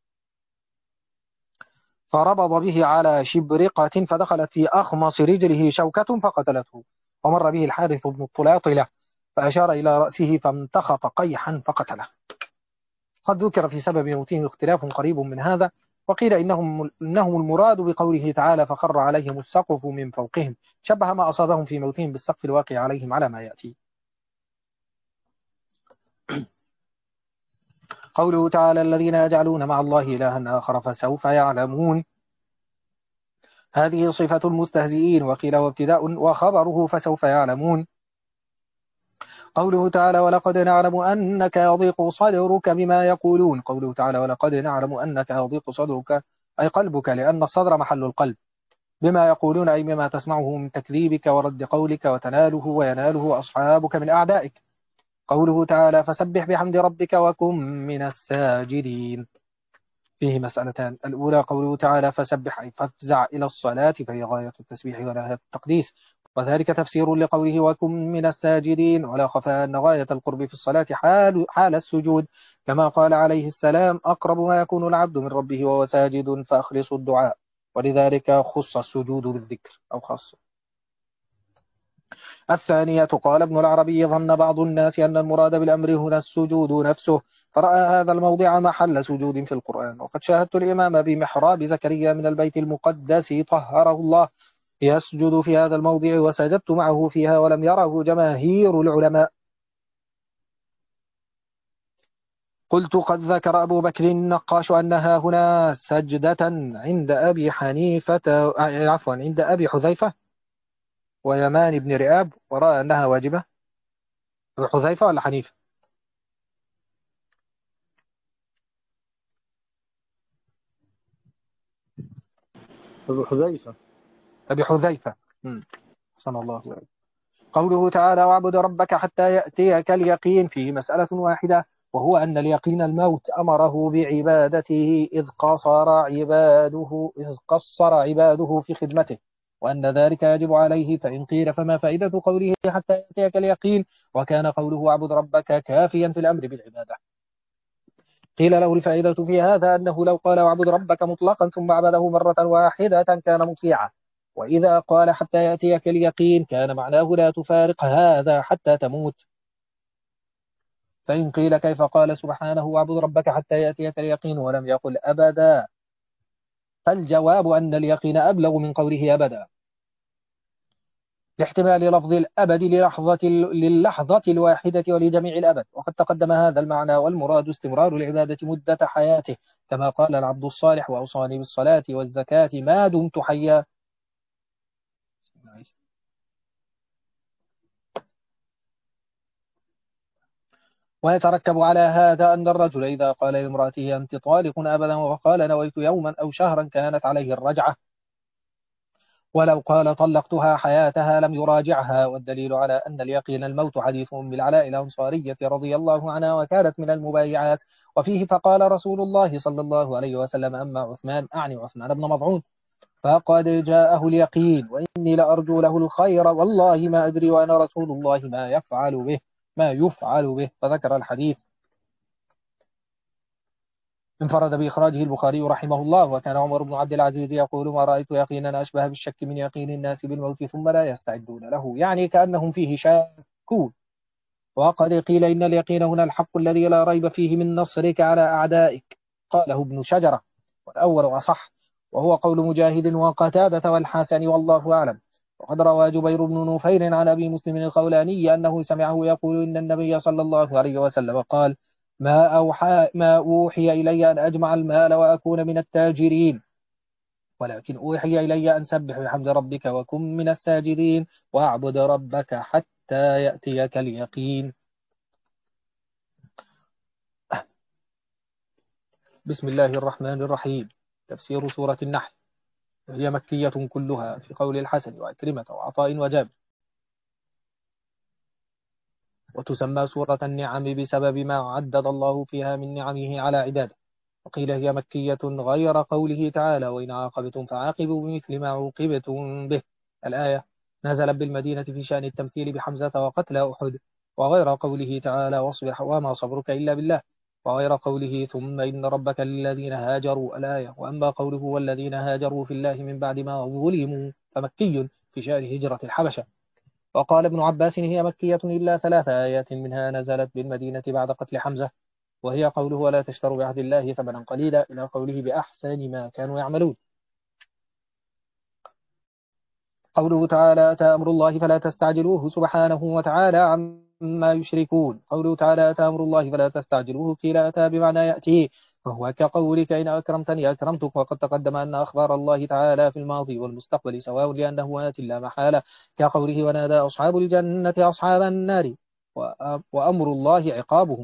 A: فربض به على شبرقة فدخلت في أخمص رجله شوكة فقتلته. ومر به الحارث بن الطلاطلة فأشار إلى رأسه فامتخط قيحا فقتله. قد ذكر في سبب موتهم اختلاف قريب من هذا وقيل إنهم المراد بقوله تعالى فخر عليهم السقف من فوقهم شبه ما أصابهم في موتهم بالسقف الواقع عليهم على ما يأتي. قوله تعالى الذين يجعلون مع الله إلها آخر فسوف يعلمون هذه صفة المستهزئين. وقيل وابتداء وخبره فسوف يعلمون. قوله تعالى ولقد نعلم أنك يضيق صدرك بما يقولون. قوله تعالى ولقد نعلم أنك يضيق صدرك أي قلبك لأن الصدر محل القلب بما يقولون أي مما تسمعه من تكذيبك ورد قولك وتناله ويناله أصحابك من أعدائك. قوله تعالى فسبح بحمد ربك وكن من الساجدين فيه مسألتان. الأولى قوله تعالى فسبح أي فافزع إلى الصلاة فهي غاية التسبيح وغاية التقديس وذلك تفسير لقوله وكن من الساجدين ولا خفاء أن غاية القرب في الصلاة حال السجود كما قال عليه السلام أقرب ما يكون العبد من ربه وهو ساجد فأخلص الدعاء ولذلك خص السجود بالذكر أو خاص. الثانية قال ابن العربي ظن بعض الناس أن المراد بالأمر هنا السجود نفسه فرأى هذا الموضع محل سجود في القرآن. وقد شاهدت الإمام بمحراب زكريا من البيت المقدس طهره الله يسجد في هذا الموضع وسجدت معه فيها ولم يره جماهير العلماء. قلت قد ذكر أبو بكر النقاش أنها هنا سجدة عند أبي حنيفة، عفوا عند أبي حذيفة ويمان بن رئاب، ورأى أنها واجبة. أبي حذيفة ولا حنيفة؟
B: أبو حذيفة.
A: أبي حذيفة. أحسن الله إليك. قوله تعالى واعبد ربك حتى يأتيك اليقين فيه مسألة واحدة، وهو أن اليقين الموت أمره بعبادته إذ قصر عباده في خدمته، وأن ذلك يجب عليه. فإن قيل فما فائدة قوله حتى يأتيك اليقين وكان قوله واعبد ربك كافيا في الأمر بالعبادة؟ قيل له الفائدة في هذا أنه لو قال واعبد ربك مطلقا ثم عبده مرة واحدة كان مطيعا، وإذا قال حتى يأتيك اليقين كان معناه لا تفارق هذا حتى تموت. فإن قيل كيف قال سبحانه واعبد ربك حتى يأتيك اليقين ولم يقل أبدا؟ فالجواب أن اليقين أبلغ من قوله أبدا، لاحتمال لفظ الأبد للحظة الواحدة ولجميع الأبد، وقد تقدم هذا المعنى، والمراد استمرار العبادة مدة حياته، كما قال العبد الصالح وأوصاني بالصلاة والزكاة ما دمت حيا. ويتركب على هذا أن الرجل إذا قال لامرأته أنت طالق أبدا وقال نويت يوما أو شهرا كانت عليه الرجعة، ولو قال طلقتها حياتها لم يراجعها. والدليل على أن اليقين الموت حديث أم العلاء الأنصارية رضي الله عنها وكانت من المبايعات، وفيه فقال رسول الله صلى الله عليه وسلم أما عثمان، أعني عثمان بن مظعون، فقد جاءه اليقين وإني لأرجو له الخير والله ما أدري وأنا رسول الله ما يفعل به، فذكر الحديث. انفرد بإخراجه البخاري رحمه الله. وكان عمر بن عبد العزيز يقول ما رأيت يقينا أشبه بالشك من يقين الناس بالموت ثم لا يستعدون له، يعني كأنهم فيه شاكون. وقد قيل إن اليقين هنا الحق الذي لا ريب فيه من نصرك على أعدائك، قاله ابن شجرة، والأول أصح، وهو قول مجاهد وقتادة والحسن والله أعلم. وقد روى جبير بن نفير عن أبي مسلم الخولاني أنه سمعه يقول إن النبي صلى الله عليه وسلم قال ما أوحي إلي أن أجمع المال وأكون من التاجرين، ولكن أوحي إلي أن سبح بحمد ربك وكن من الساجدين واعبد ربك حتى يأتيك اليقين. بسم الله الرحمن الرحيم. تفسير سورة النحل، وهي مكية كلها في قول الحسن وعكرمة وعطاء وجابر، وتسمى سورة النعم بسبب ما عدد الله فيها من نعمه على عباده. وقيل هي مكية غير قوله تعالى وإن عاقبتم فعاقبوا بمثل ما عوقبتم به. الآية نزلت بالمدينة في شأن التمثيل بحمزة وقتل أحد، وغير قوله تعالى واصبر وما صبرك إلا بالله، وغير قوله ثم إن ربك للذين هاجروا الآية. وأما قوله والذين هاجروا في الله من بعد ما ظلموا فمكي في شأن هجرة الحبشة. وقال ابن عباس هي مكية إلا 3 آيات منها نزلت بالمدينة بعد قتل حمزة، وهي قوله ولا تشتروا بعهد الله ثمنا قليلا إلى قوله بأحسن ما كانوا يعملون. قوله تعالى أتى أمر الله فلا تستعجلوه سبحانه وتعالى عما يشركون. قوله تعالى أتى أمر الله فلا تستعجلوه قيل أتى بمعنى يأتي، فهو كقولك إن أكرمتني أكرمتك. وقد تقدم أن أخبار الله تعالى في الماضي والمستقبل سواء لأنه آت لا محالة، كقوله ونادى أصحاب الجنة أصحاب النار، وأمر الله عقابهم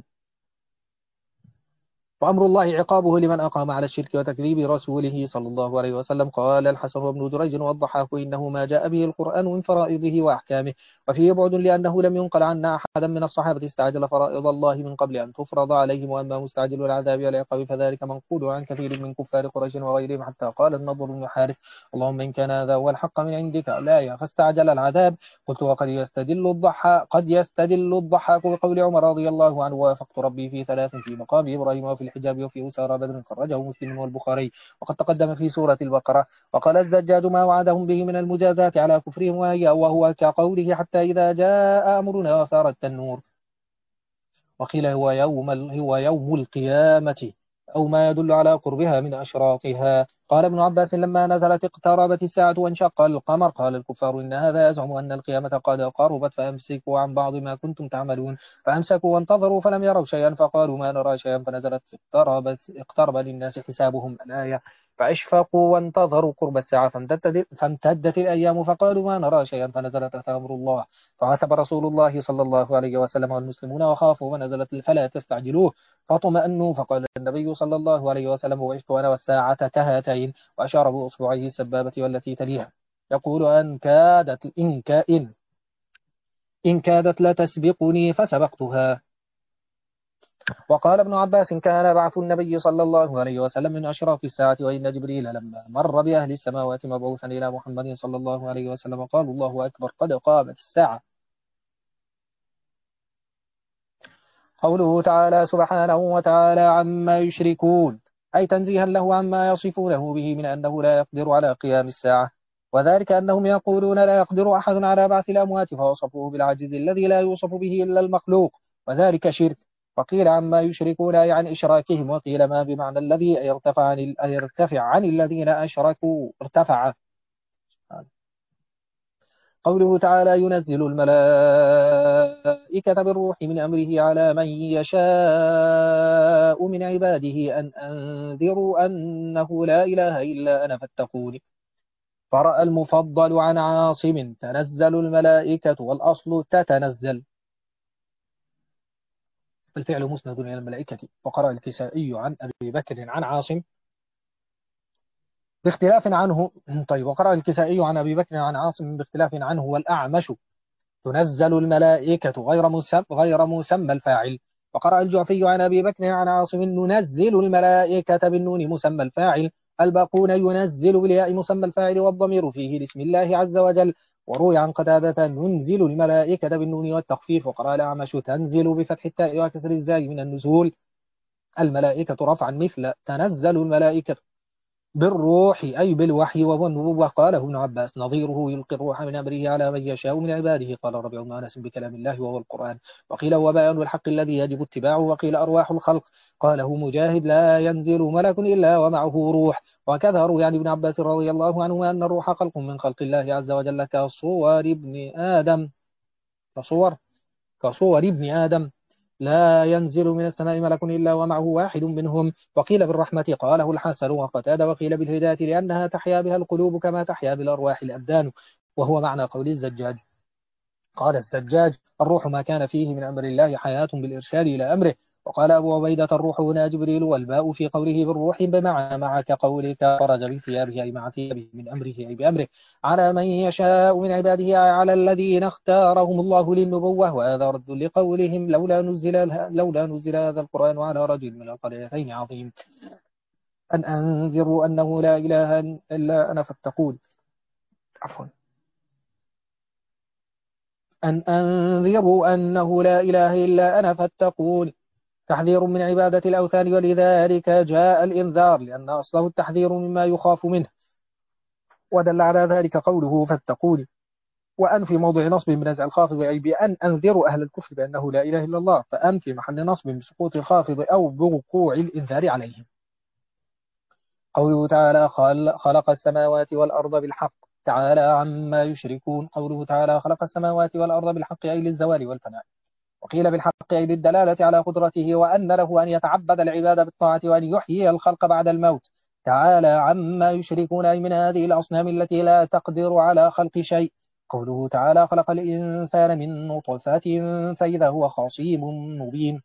A: وأمر الله عقابه لمن أقام على الشرك وتكذيب رسوله صلى الله عليه وسلم. قال الحسن وابن دريج والضحاك إنه ما جاء به القرآن من فرائضه وأحكامه، وفيه بعد لأنه لم ينقل عنا أحدا من الصحابة استعجل فرائض الله من قبل أن تفرض عليهم، وأما مستعجل العذاب والعقاب فذلك منقول عن كثير من كفار قريش وغيرهم، حتى قال النضر بن حارث اللهم إن كان هذا هو الحق من عندك لا فاستعجل العذاب. قلت وقد يستدل الضحاك بقول عمر رضي الله عنه وافقت ربي في 3 في مقام إبراهيم وفي الحجاب وفي أسارى بدر، خرجه مسلم والبخاري. وقد تقدم في سورة البقرة. وقال الزجاج ما وعدهم به من المجازات على كفرهم وهو كقوله حتى إذا جاء أمرنا وفارت النور. وقيل هو يوم القيامة أو ما يدل على قربها من أشراطها. قال ابن عباس لما نزلت اقتربت الساعة وانشق القمر قال الكفار إن هذا يزعم أن القيامة قد قربت فأمسكوا عن بعض ما كنتم تعملون فأمسكوا وانتظروا فلم يروا شيئا فقالوا ما نرى شيئا فنزلت اقترب للناس حسابهم الآية فأشفقوا وانتظروا قرب الساعة فامتدت الأيام فقالوا ما نرى شيئا فنزلت أتى أمر الله فعاتب رسول الله صلى الله عليه وسلم والمسلمون وخافوا فنزلت فلا تستعجلوه فاطمأنوا فقال النبي صلى الله عليه وسلم وعشت أنا والساعة كهاتين وأشار بأصبعيه السبابة والتي تليها يقول إن كادت لتسبقني فسبقتها. وقال ابن عباس كان بعث النبي صلى الله عليه وسلم من أشراف الساعة وإن جبريل لما مر بأهل السماوات مبعوثا إلى محمد صلى الله عليه وسلم قالوا الله أكبر قد قامت الساعة. قوله تعالى سبحانه وتعالى عما يشركون أي تنزيها له عما يصفونه به من أنه لا يقدر على قيام الساعة وذلك أنهم يقولون لا يقدر أحد على بعث الأموات فوصفوه بالعجز الذي لا يوصف به إلا المخلوق وذلك شرك. وقيل عما يشركون يعني إشراكهم وقيل ما بمعنى الذي يرتفع عن الذين أشركوا ارتفع. قوله تعالى ينزل الملائكة بالروح من أمره على من يشاء من عباده أن أنذروا أنه لا إله إلا أنا فاتقوني. قرأ المفضل عن عاصم تنزل الملائكة والأصل تتنزل الفعل مسند إلى الملائكة. وقرأ الكسائي عن أبي بكر عن عاصم باختلاف عنه. طيب وقرأ الكسائي عن أبي بكر عن عاصم باختلاف عنه والأعمش تنزل الملائكة غير مسمى الفاعل. وقرأ الجعفي عن أبي بكر عن عاصم ننزل الملائكة بالنون مسمى الفاعل الباقون ينزل بالياء مسمى الفاعل والضمير فيه لاسم الله عز وجل. وروي عن قتادة ننزل الملائكة بالنون والتخفيف. وقرأ الأعمش تنزل بفتح التاء وكسر الزاي من النزول الملائكة رفعا مثل تنزل الملائكة بالروح أي بالوحي والنبوة. قاله ابن عباس نظيره يلقي الروح من أمره على من يشاء من عباده. قال ربيع بن أنس بكلام الله وهو القرآن. وقيل هو بيان الحق الذي يجب اتباعه. وقيل أرواح الخلق. قاله مجاهد لا ينزل ملك إلا ومعه روح. وكذا روي عن ابن عباس رضي الله عنه أن الروح خلق من خلق الله عز وجل كصور ابن آدم كصور ابن آدم لا ينزل من السماء ملك إلا ومعه واحد منهم. وقيل بالرحمة قاله الحسن وقتادة. وقيل بالهداية لأنها تحيا بها القلوب كما تحيا بالأرواح الأبدان وهو معنى قول الزجاج. قال الزجاج الروح ما كان فيه من أمر الله حياة بالإرشاد إلى أمره. وقال أبو عبيدة الروح هنا جبريل والباء في قوله بالروح بمعنى مع كقولك خرج بثيابه أي مع ثيابه من أمره أي بأمره على من يشاء من عباده على الذين اختارهم الله للنبوة. وهذا رد لقولهم لولا نزل هذا القرآن على رجل من القريتين عظيم أن أنذروا أنه لا إله إلا أنا فاتقون. عفوا أن أنذروا أنه لا إله إلا أنا فاتقون تحذير من عبادة الأوثان ولذلك جاء الإنذار لأن أصله التحذير مما يخاف منه. ودل على ذلك قوله فاتقون. وأن في موضع نصب بنزع الخافض أي بأن أنذروا أهل الكفر بأنه لا إله إلا الله فأن في محل نصب بسقوط الخافض أو بوقوع الإنذار عليهم. قوله تعالى خلق السماوات والأرض بالحق تعالى عما يشركون. قوله تعالى خلق السماوات والأرض بالحق أي للزوال والفناء. وقيل بالحق أي للدلالة على قدرته وأن له أن يتعبد العباد بالطاعة وأن يحيي الخلق بعد الموت. تعالى عما يشركون أي من هذه الأصنام التي لا تقدر على خلق شيء. قوله تعالى خلق الإنسان من نطفة فإذا هو خصيم مبين.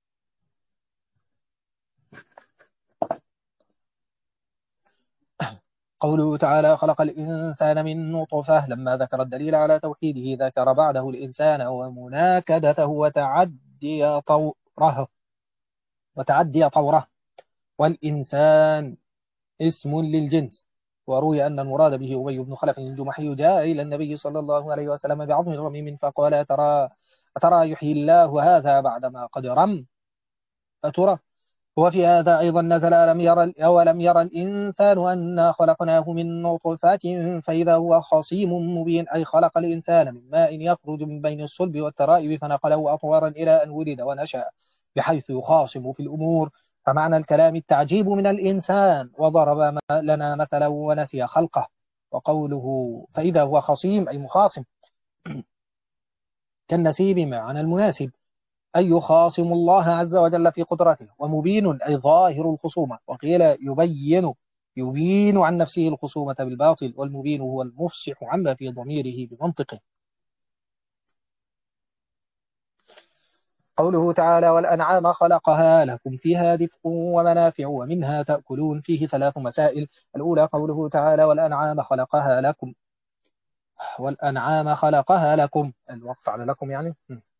A: قوله تعالى خلق الإنسان من نطفة لما ذكر الدليل على توحيده ذكر بعده الإنسان ومناكدته وتعدي طوره والإنسان اسم للجنس. وروي أن المراد به أبي بن خلف الجمحي جاء إلى النبي صلى الله عليه وسلم بعظم رميم فقال أترى يحيي الله هذا بعدما قد رم أترى. وفي هذا أيضا نزل أولم يرى الإنسان أنا خلقناه من نطفة فإذا هو خصيم مبين أي خلق الإنسان من ماء يخرج من بين الصلب والترائب فنقله أطوارا إلى أن ولد ونشأ بحيث يخاصم في الأمور فمعنى الكلام التعجيب من الإنسان، وضرب لنا مثلا ونسي خلقه. وقوله فإذا هو خصيم أي مخاصم، كالنسيب معنى المناسب، أي يخاصم الله عز وجل في قدرته. ومبين أي ظاهر الخصومة، وقيل يبين عن نفسه الخصومة بالباطل، والمبين هو المفصح عما في ضميره بمنطقه. قوله تعالى والأنعام خلقها لكم فيها دفء ومنافع ومنها تأكلون، فيه 3 مسائل. الأولى قوله تعالى والأنعام خلقها لكم، والأنعام خلقها لكم، الوقف على لكم يعني.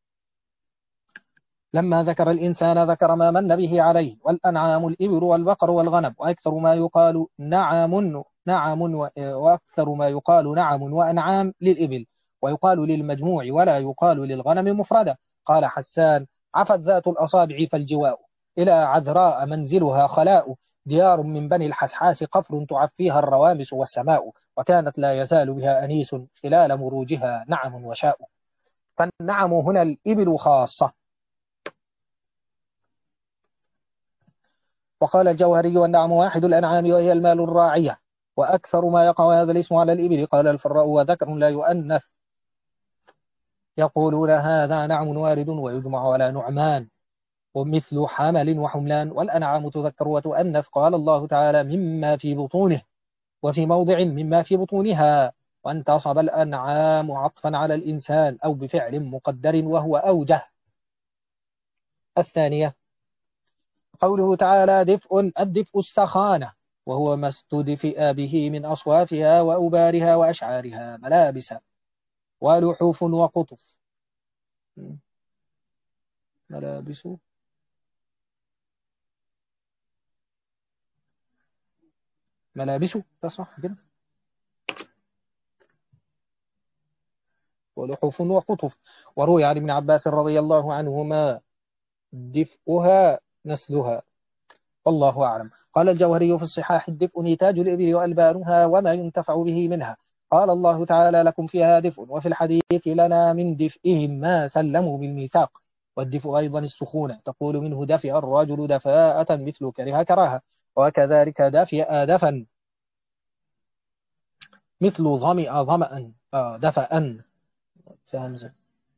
A: لما ذكر الإنسان ذكر ما من به عليه، والأنعام الإبل والبقر والغنم، وأكثر ما يقال وأكثر ما يقال نعم وأنعام للإبل، ويقال للمجموع ولا يقال للغنم مفردة. قال حسان عفت ذات الأصابع فالجواء، إلى عذراء منزلها خلاء، ديار من بني الحسحاس قفر تعفيها الروامس والسماء، وكانت لا يزال بها أنيس خلال مروجها نعم وشاء. فالنعم هنا الإبل خاصة. وقال الجوهري والنعم واحد الأنعام وهي المال الراعية، وأكثر ما يقع هذا الاسم على الإبل. قال الفراء وذكر لا يؤنث، يقولون هذا نعم وارد ويجمع على نعمان، ومثل حمل وحملان. والأنعام تذكر وتؤنث. قال الله تعالى مما في بطونه، وفي موضع مما في بطونها، وانتصب الأنعام عطفا على الإنسان أو بفعل مقدر وهو أوجه. الثانية قوله تعالى دفء، الدفء السخانة، وهو ما استدفئ به من أصوافها وأوبارها وأشعارها ملابس ولحوف وقطف. ملابس ملابس ده صح كده، ولحوف وقطف. وروي عن ابن عباس رضي الله عنهما دفئها نسلها، والله أعلم. قال الجوهري في الصحاح الدفء نتاج الإبل وألبانها وما ينتفع به منها. قال الله تعالى لكم فيها دفء، وفي الحديث لنا من دفئهم ما سلموا بالميثاق. والدفء أيضا السخونة، تقول منه دفئ الرجل دفاءة مثل كره كراهة، وكذلك دفئ دفا مثل ظمئ ظمأ دفأ فهمزة،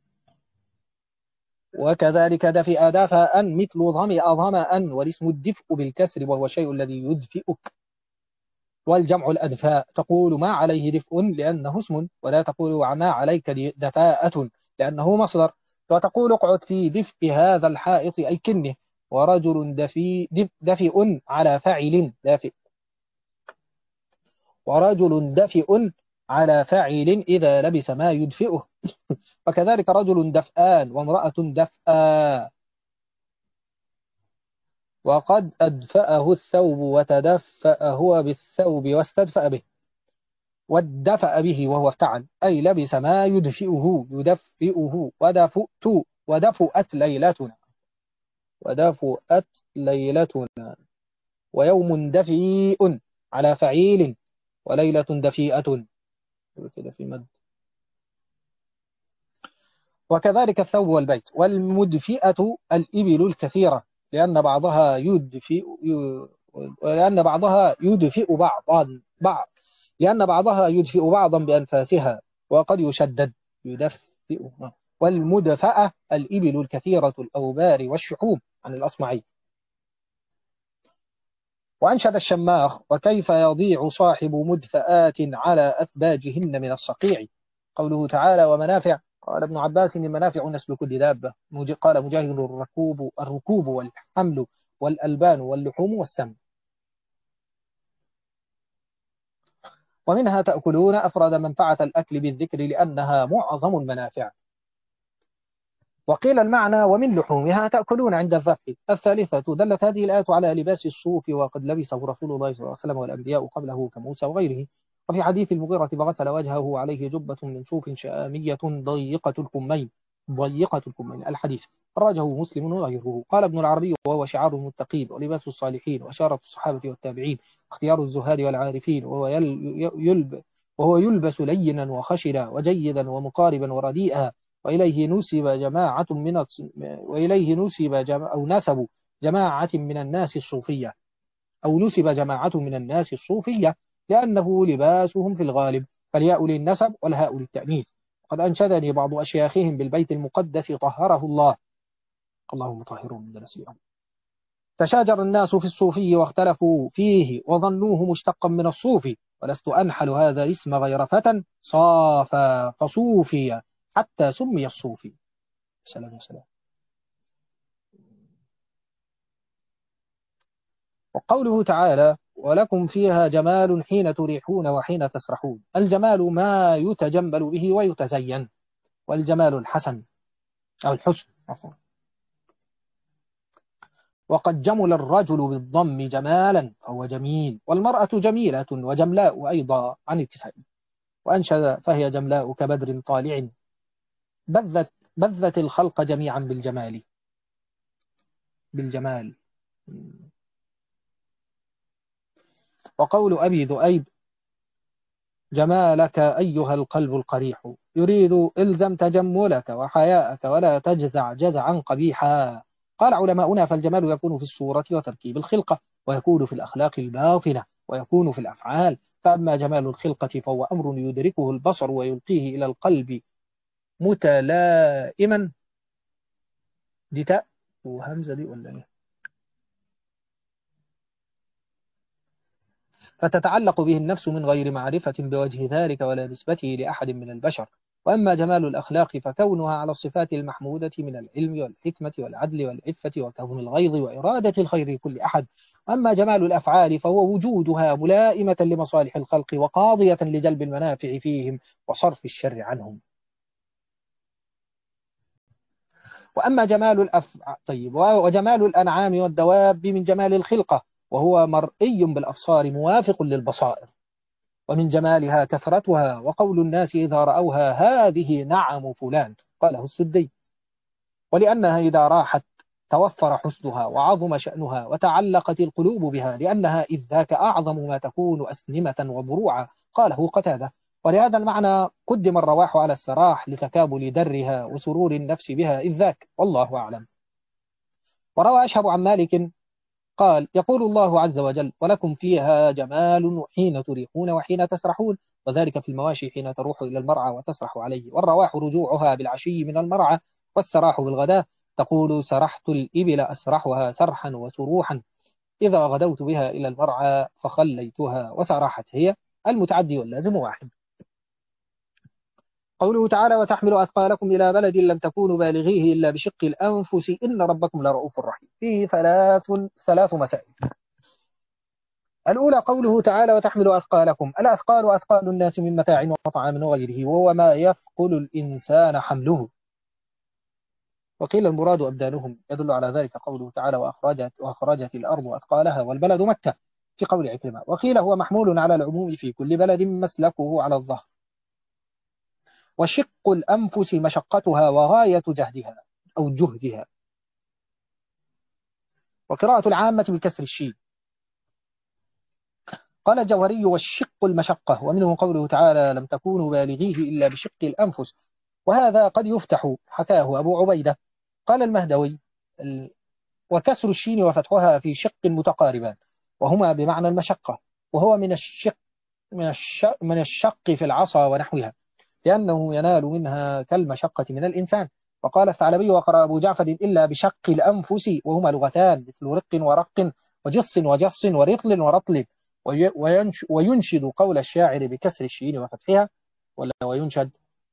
A: وكذلك دفئ دفأ مثل ظمئ ظمأ. والاسم الدفء بالكسر، وهو الشيء الذي يدفئك. والجمع الأدفاء، تقول ما عليه دفء لأنه اسم، ولا تقول ما عليك دفاءة لأنه مصدر. وتقول اقعد في دفء هذا الحائط أي كنه. ورجل دفئ على فاعل دافئ، ورجل دفئ على فاعل إذا لبس ما يدفئه. وكذلك رجل دفآن وامرأة دفآ. وقد أدفأه الثوب وتدفأ هو بالثوب واستدفأ به. والدفأ به وهو افتعل، أي لبس ما يدفئه يدفئه. ودفؤت ليلتنا، ودفؤت ليلتنا. ويوم دفيء على فعيل، وليلة دفيئة كده في مد. وكذلك الثوب والبيت. والمدفئة الإبل الكثيرة، لأن بعضها يدفئ بعضا بأنفاسها، وقد يشدد يدفئ. والمدفأة الإبل الكثيرة الأوبار والشحوم، عن الأصمعي. وأنشد الشماخ وكيف يضيع صاحب مدفآت على أثباجهن من الصقيع. قوله تعالى ومنافع، قال ابن عباس من منافع نسل كل دابة. قال مجاهد الركوب والحمل والألبان واللحوم والسم. ومنها تأكلون، أفرد منفعة الأكل بالذكر لأنها معظم المنافع. وقيل المعنى ومن لحومها تأكلون عند الذبح. الثالثة دلت هذه الآية على لباس الصوف، وقد لبسه رسول الله صلى الله عليه وسلم والأنبياء قبله كموسى وغيره. وفي حديث المغيرة فغسل وجهه عليه جبة من صوف شامية ضيقة الكمين الحديث خرجه مسلم وغيره. قال ابن العربي وهو شعار المتقين ولباس الصالحين وشارة الصحابة والتابعين، اختيار الزهاد والعارفين. وهو يلبس لينا وخشنا وجيدا ومقاربا ورديئا. وإليه نسبوا جماعة من الناس الصوفية، أو نسب جماعة من الناس الصوفية لأنه لباسهم في الغالب، فالياء للنسب والهاء للتأنيث. قد أنشدني بعض أشياخهم بالبيت المقدس طهره الله، اللهم طهرهم من دنسهم. تشاجر الناس في الصوفي واختلفوا فيه وظنوه مشتقا من الصوفي، ولست أنحل هذا الاسم غير فتى صافى فصوفي حتى سمي الصوفي. سلام سلام. وقوله تعالى ولكم فيها جمال حين تريحون وحين تسرحون، الجمال ما يتجمل به ويتزين، والجمال الحسن أو الحسن عفوا. وقد جمل الرجل بالضم جمالا فهو جميل، والمرأة جميلة وجملاء أيضا عن الكسائي. وأنشد فهي جملاء كبدر طالع بذت الخلق جميعا بالجمال. وقول أبي ذؤيب جمالك أيها القلب القريح، يريد إلزم تجملك وحياءك ولا تجزع جزعا قبيحا. قال علماؤنا فالجمال يكون في الصورة وتركيب الخلقة، ويكون في الأخلاق الباطنة، ويكون في الأفعال. فأما جمال الخلقة فهو أمر يدركه البصر ويلقيه إلى القلب متلائما. دي تاء وهمزة دي ولا إيه؟ فتتعلق به النفس من غير معرفة بوجه ذلك ولا نسبته لأحد من البشر. وأما جمال الأخلاق فكونها على الصفات المحمودة من العلم والحكمة والعدل والعفة وكون الغيظ وإرادة الخير لكل أحد. أما جمال الأفعال فهو وجودها ملائمة لمصالح الخلق وقاضية لجلب المنافع فيهم وصرف الشر عنهم. وأما جمال طيب، وجمال الأنعام والدواب من جمال الخلقة، وهو مرئي بالأبصار موافق للبصائر. ومن جمالها كثرتها، وقول الناس إذا رأوها هذه نعم فلان، قاله السدي. ولأنها إذا راحت توفر حسنها وعظم شأنها وتعلقت القلوب بها، لأنها إذ ذاك أعظم ما تكون أسنمة وضروعا، قاله قتادة. ولهذا المعنى قدم الرواح على السراح لتكامل درها وسرور النفس بها إذ ذاك، والله أعلم. وروى أشهب عن مالك قال يقول الله عز وجل ولكم فيها جمال حين تريحون وحين تسرحون، وذلك في المواشي حين تروح إلى المرعى وتسرح عليه. والرواح رجوعها بالعشي من المرعى، والسراح بالغداة. تقول سرحت الإبل أسرحها سرحا وسروحا، إذا غدوت بها إلى المرعى فخليتها، وسرحت هي المتعدي واللازم واحد. قوله تعالى وتحمل أثقالكم إلى بلد لم تكونوا بالغيه إلا بشق الأنفس إن ربكم لرؤوف رحيم. فيه ثلاث مسائل. الأولى قوله تعالى وتحمل أثقالكم، الأثقال أثقال الناس من متاع وطعام وغيره، وهو ما يثقل الإنسان حمله. وقيل المراد أبدانهم، يدل على ذلك قوله تعالى وأخرجت الأرض أثقالها، والبلد مكة في قول عكرمة. وقيل هو محمول على العموم في كل بلد مسلكه على الظهر. وشق الأنفس مشقتها وغاية جهدها أو جهدها. وقراءة العامة بكسر الشين. قال الجوهري والشق المشقة، ومنه قوله تعالى لم تكونوا بالغيه إلا بشق الأنفس، وهذا قد يفتح، حكاه أبو عبيدة. قال المهدوي وكسر الشين وفتحها في شق متقاربان، وهما بمعنى المشقة، وهو من الشق في العصا ونحوها، لأنه ينال منها كالمشقة من الإنسان. وقال الثعلبي وقرأ أبو جعفر إلا بشق الأنفس، وهما لغتان مثل رق ورق وجص وجص ورطل ورطل. وينشد قول الشاعر بكسر الشين وفتحها، ولا وينشد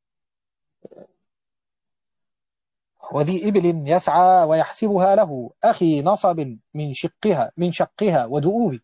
A: وذي إبل يسعى ويحسبها له أخي نصب من شقها ودؤوب.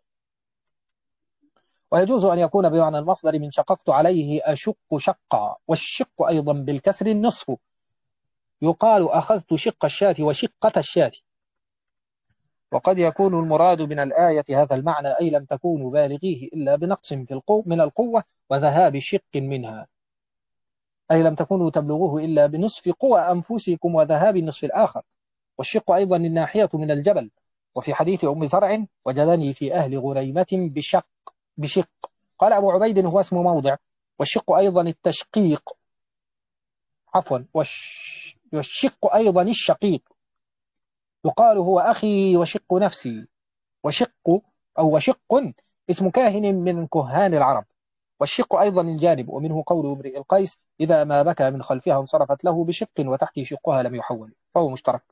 A: ويجوز أن يكون بمعنى المصدر من شققت عليه أشق شقا، والشق أيضا بالكسر النصف، يقال أخذت شق الشاة وشقة الشاة. وقد يكون المراد من الآية هذا المعنى، أي لم تكونوا بالغيه إلا بنقص من القوة وذهاب شق منها، أي لم تكونوا تبلغوه إلا بنصف قوى أنفسكم وذهاب النصف الآخر. والشق أيضا الناحية من الجبل. وفي حديث أم زرع وجدني في أهل غريمة بشق. قال أبو عبيد هو اسم موضع. والشق أيضا التشقيق، عفوا والشق أيضا الشقيق. يقال هو أخي وشق نفسي. وشق أو وشق اسم كاهن من كهان العرب، والشق أيضا الجانب، ومنه قول امرئ القيس إذا ما بكى من خلفها انصرفت له بشق وتحتي شقها لم يحول، فهو مشترك.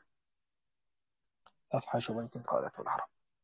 A: أفحش بيت قالته العرب.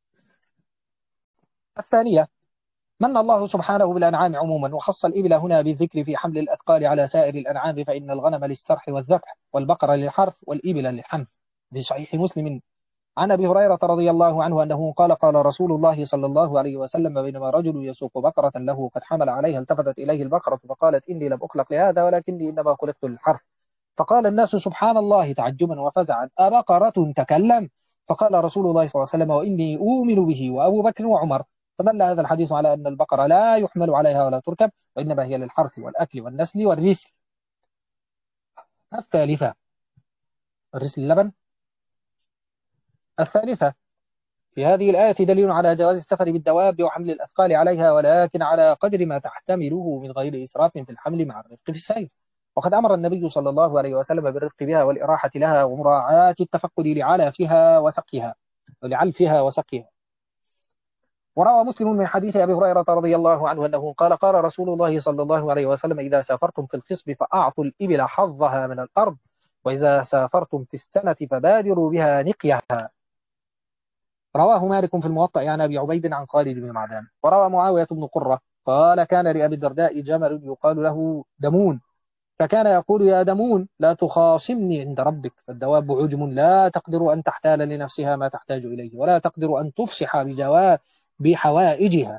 A: الثانية، من الله سبحانه بالأنعام عموما، وخص الإبل هنا بالذكر في حمل الأثقال على سائر الأنعام، فإن الغنم للسرح والذبح، والبقر للحرث، والإبل للحمل. في صحيح مسلم عن أبي هريرة رضي الله عنه أنه قال قال رسول الله صلى الله عليه وسلم بينما رجل يسوق بقرة له قد حمل عليها التفتت إليه البقرة فقالت إني لم أخلق لهذا ولكني إنما خلقت للحرث. فقال الناس سبحان الله تعجبا وفزعا أبقرة تكلم؟ فقال رسول الله صلى الله عليه وسلم وإني أؤمن به وأبو بكر وعمر. فدل هذا الحديث على أن البقرة لا يحمل عليها ولا تركب، وإنما هي للحرث والأكل والنسل والرسل. الثالثة، الرسل اللبن. الثالثة، في هذه الآية دليل على جواز السفر بالدواب وحمل الأثقال عليها، ولكن على قدر ما تحتمله من غير إسراف في الحمل مع الرفق في السير. وقد أمر النبي صلى الله عليه وسلم بالرفق بها والإراحة لها ومراعاة التفقد لعلفها وسقيها ولعلفها وسقيها. وروى مسلم من حديث أبي هريرة رضي الله عنه أنه قال قال رسول الله صلى الله عليه وسلم إذا سافرتم في الخصب فأعطوا الإبل حظها من الأرض، وإذا سافرتم في السنة فبادروا بها نقيها. رواه مالك في الموطأ عن أبي عبيد عن خالد بن معدان. وروى معاوية بن قرة قال كان لأبي الدرداء جمل يقال له دمون، فكان يقول يا دمون لا تخاصمني عند ربك، فالدواب عجم لا تقدر أن تحتال لنفسها ما تحتاج إليه، ولا تقدر أن تفصح بحوائجها.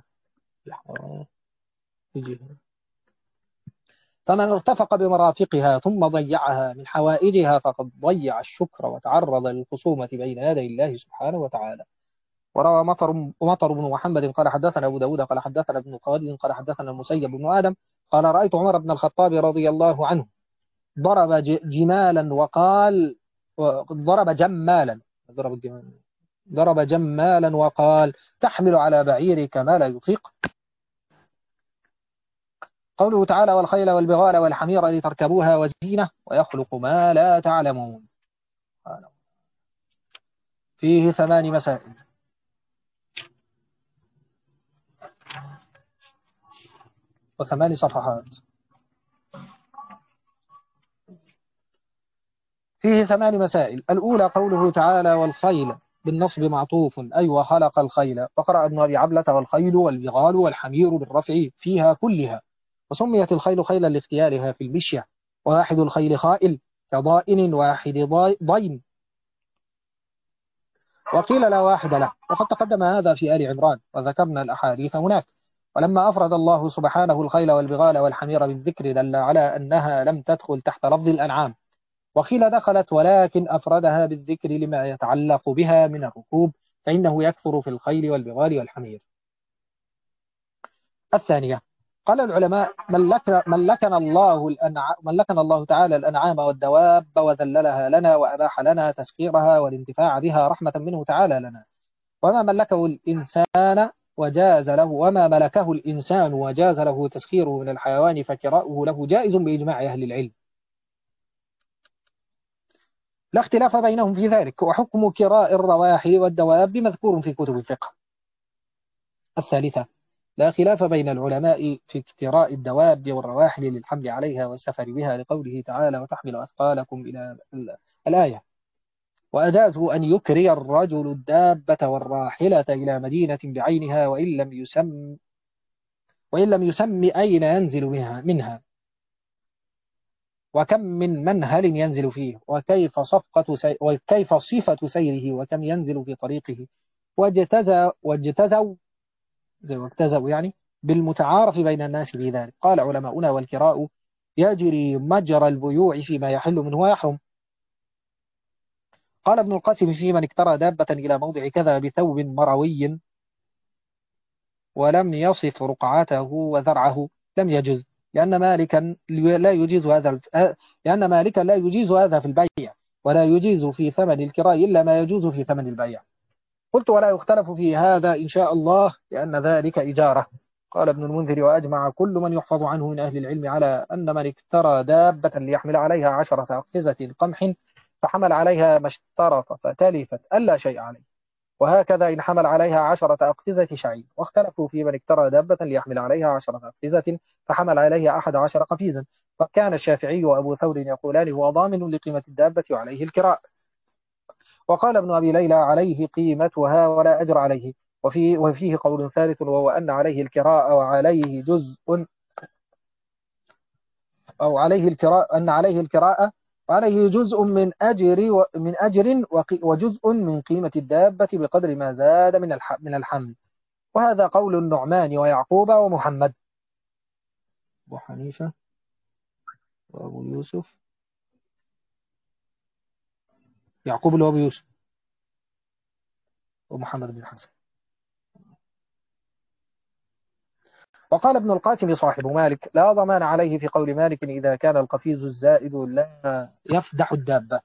A: فمن ارتفق بمرافقها ثم ضيعها من حوائجها فقد ضيع الشكر وتعرض للخصومة بين يدي الله سبحانه وتعالى. وروى مطر بن محمد قال حدثنا أبو داود قال حدثنا ابن خالد قال حدثنا المسيب بن آدم قال رأيت عمر بن الخطاب رضي الله عنه ضرب جمالا وقال ضرب جمالا ضرب جمالا وقال تحمل على بعيرك ما لا يطيق. قوله تعالى والخيل والبغال والحمير لتركبوها وزينة ويخلق ما لا تعلمون. فيه 8 مسائل. و8 صفحات. فيه 8 مسائل. الأولى قوله تعالى والخيل بالنصب معطوف أي وخلق الخيل، وقرأ ابن أبي عبلة والخيل والبغال والحمير بالرفع فيها كلها، وسميت الخيل خيلا لاختيارها في المشية، واحد الخيل خائل كضائن واحد ضين، وقيل لا واحد له، وقد تقدم هذا في آل عمران وذكرنا الأحاديث هناك. ولما أفرد الله سبحانه الخيل والبغال والحمير بالذكر دل على أنها لم تدخل تحت لفظ الأنعام، وقيل دخلت ولكن أفردها بالذكر لما يتعلق بها من الركوب، فإنه يكثر في الخيل والبغال والحمير. الثانية، قال العلماء ملكنا الله تعالى الأنعام والدواب وذللها لنا وأباح لنا تسخيرها والانتفاع بها رحمة منه تعالى لنا، وما ملكه الإنسان وجاز له تسخيره من الحيوان فكراؤه له جائز بإجماع أهل العلم، لا اختلاف بينهم في ذلك، وحكم كراء الرواحي والدواب مذكور في كتب الفقه. الثالثة، لا خلاف بين العلماء في اكتراء الدواب والرواحل للحمل عليها والسفر بها لقوله تعالى وتحمل أثقالكم إلى الآية، وأجازوا أن يكري الرجل الدابة والراحلة إلى مدينة بعينها وإن لم يسم أين ينزل منها وكم من منهل ينزل فيه وكيف صفة سيره وكم ينزل في طريقه، واجتزوا يعني بالمتعارف بين الناس في ذلك. قال علماؤنا والكراء يجري مجرى البيوع فيما يحل منه ويحرم. قال ابن القاسم في من اكترى دابة إلى موضع كذا بثوب مروي ولم يصف رقعته وذرعه لم يجز، لأن مالكا لا يجيز هذا في البيع، ولا يجيز في ثمن الكراء إلا ما يجوز في ثمن البيع. قلت ولا يختلف في هذا إن شاء الله لأن ذلك إجارة. قال ابن المنذر وأجمع كل من يحفظ عنه من أهل العلم على أن من اكترى دابة ليحمل عليها 10 أقفزة قمح فحمل عليها ما اشترط فتلفت ألا شيء عليه. وهكذا إن حمل عليها 10 أقفزة شعير. واختلفوا في من اقترى دابة ليحمل عليها 10 أقفزة فحمل عليها 11 قفيزا. فكان الشافعي وأبو ثور يقولان هو ضامن لقيمة الدابة وعليه الكراء. وقال ابن أبي ليلى عليه قيمتها ولا أجر عليه. وفيه قول ثالث وهو أن عليه الكراء وعليه جزء، أو عليه الكراء، أن عليه الكراء وعليه جزء من أجر وجزء من قيمة الدابة بقدر ما زاد من الحمل. وهذا قول النعمان ويعقوب ومحمد. أبو حنيفة وأبو يوسف، يعقوب اللي هو أبو يوسف، ومحمد بن حسن. وقال ابن القاسم صاحب مالك لا ضمان عليه في قول مالك إذا كان القفيز الزائد لا يفدح الدابة.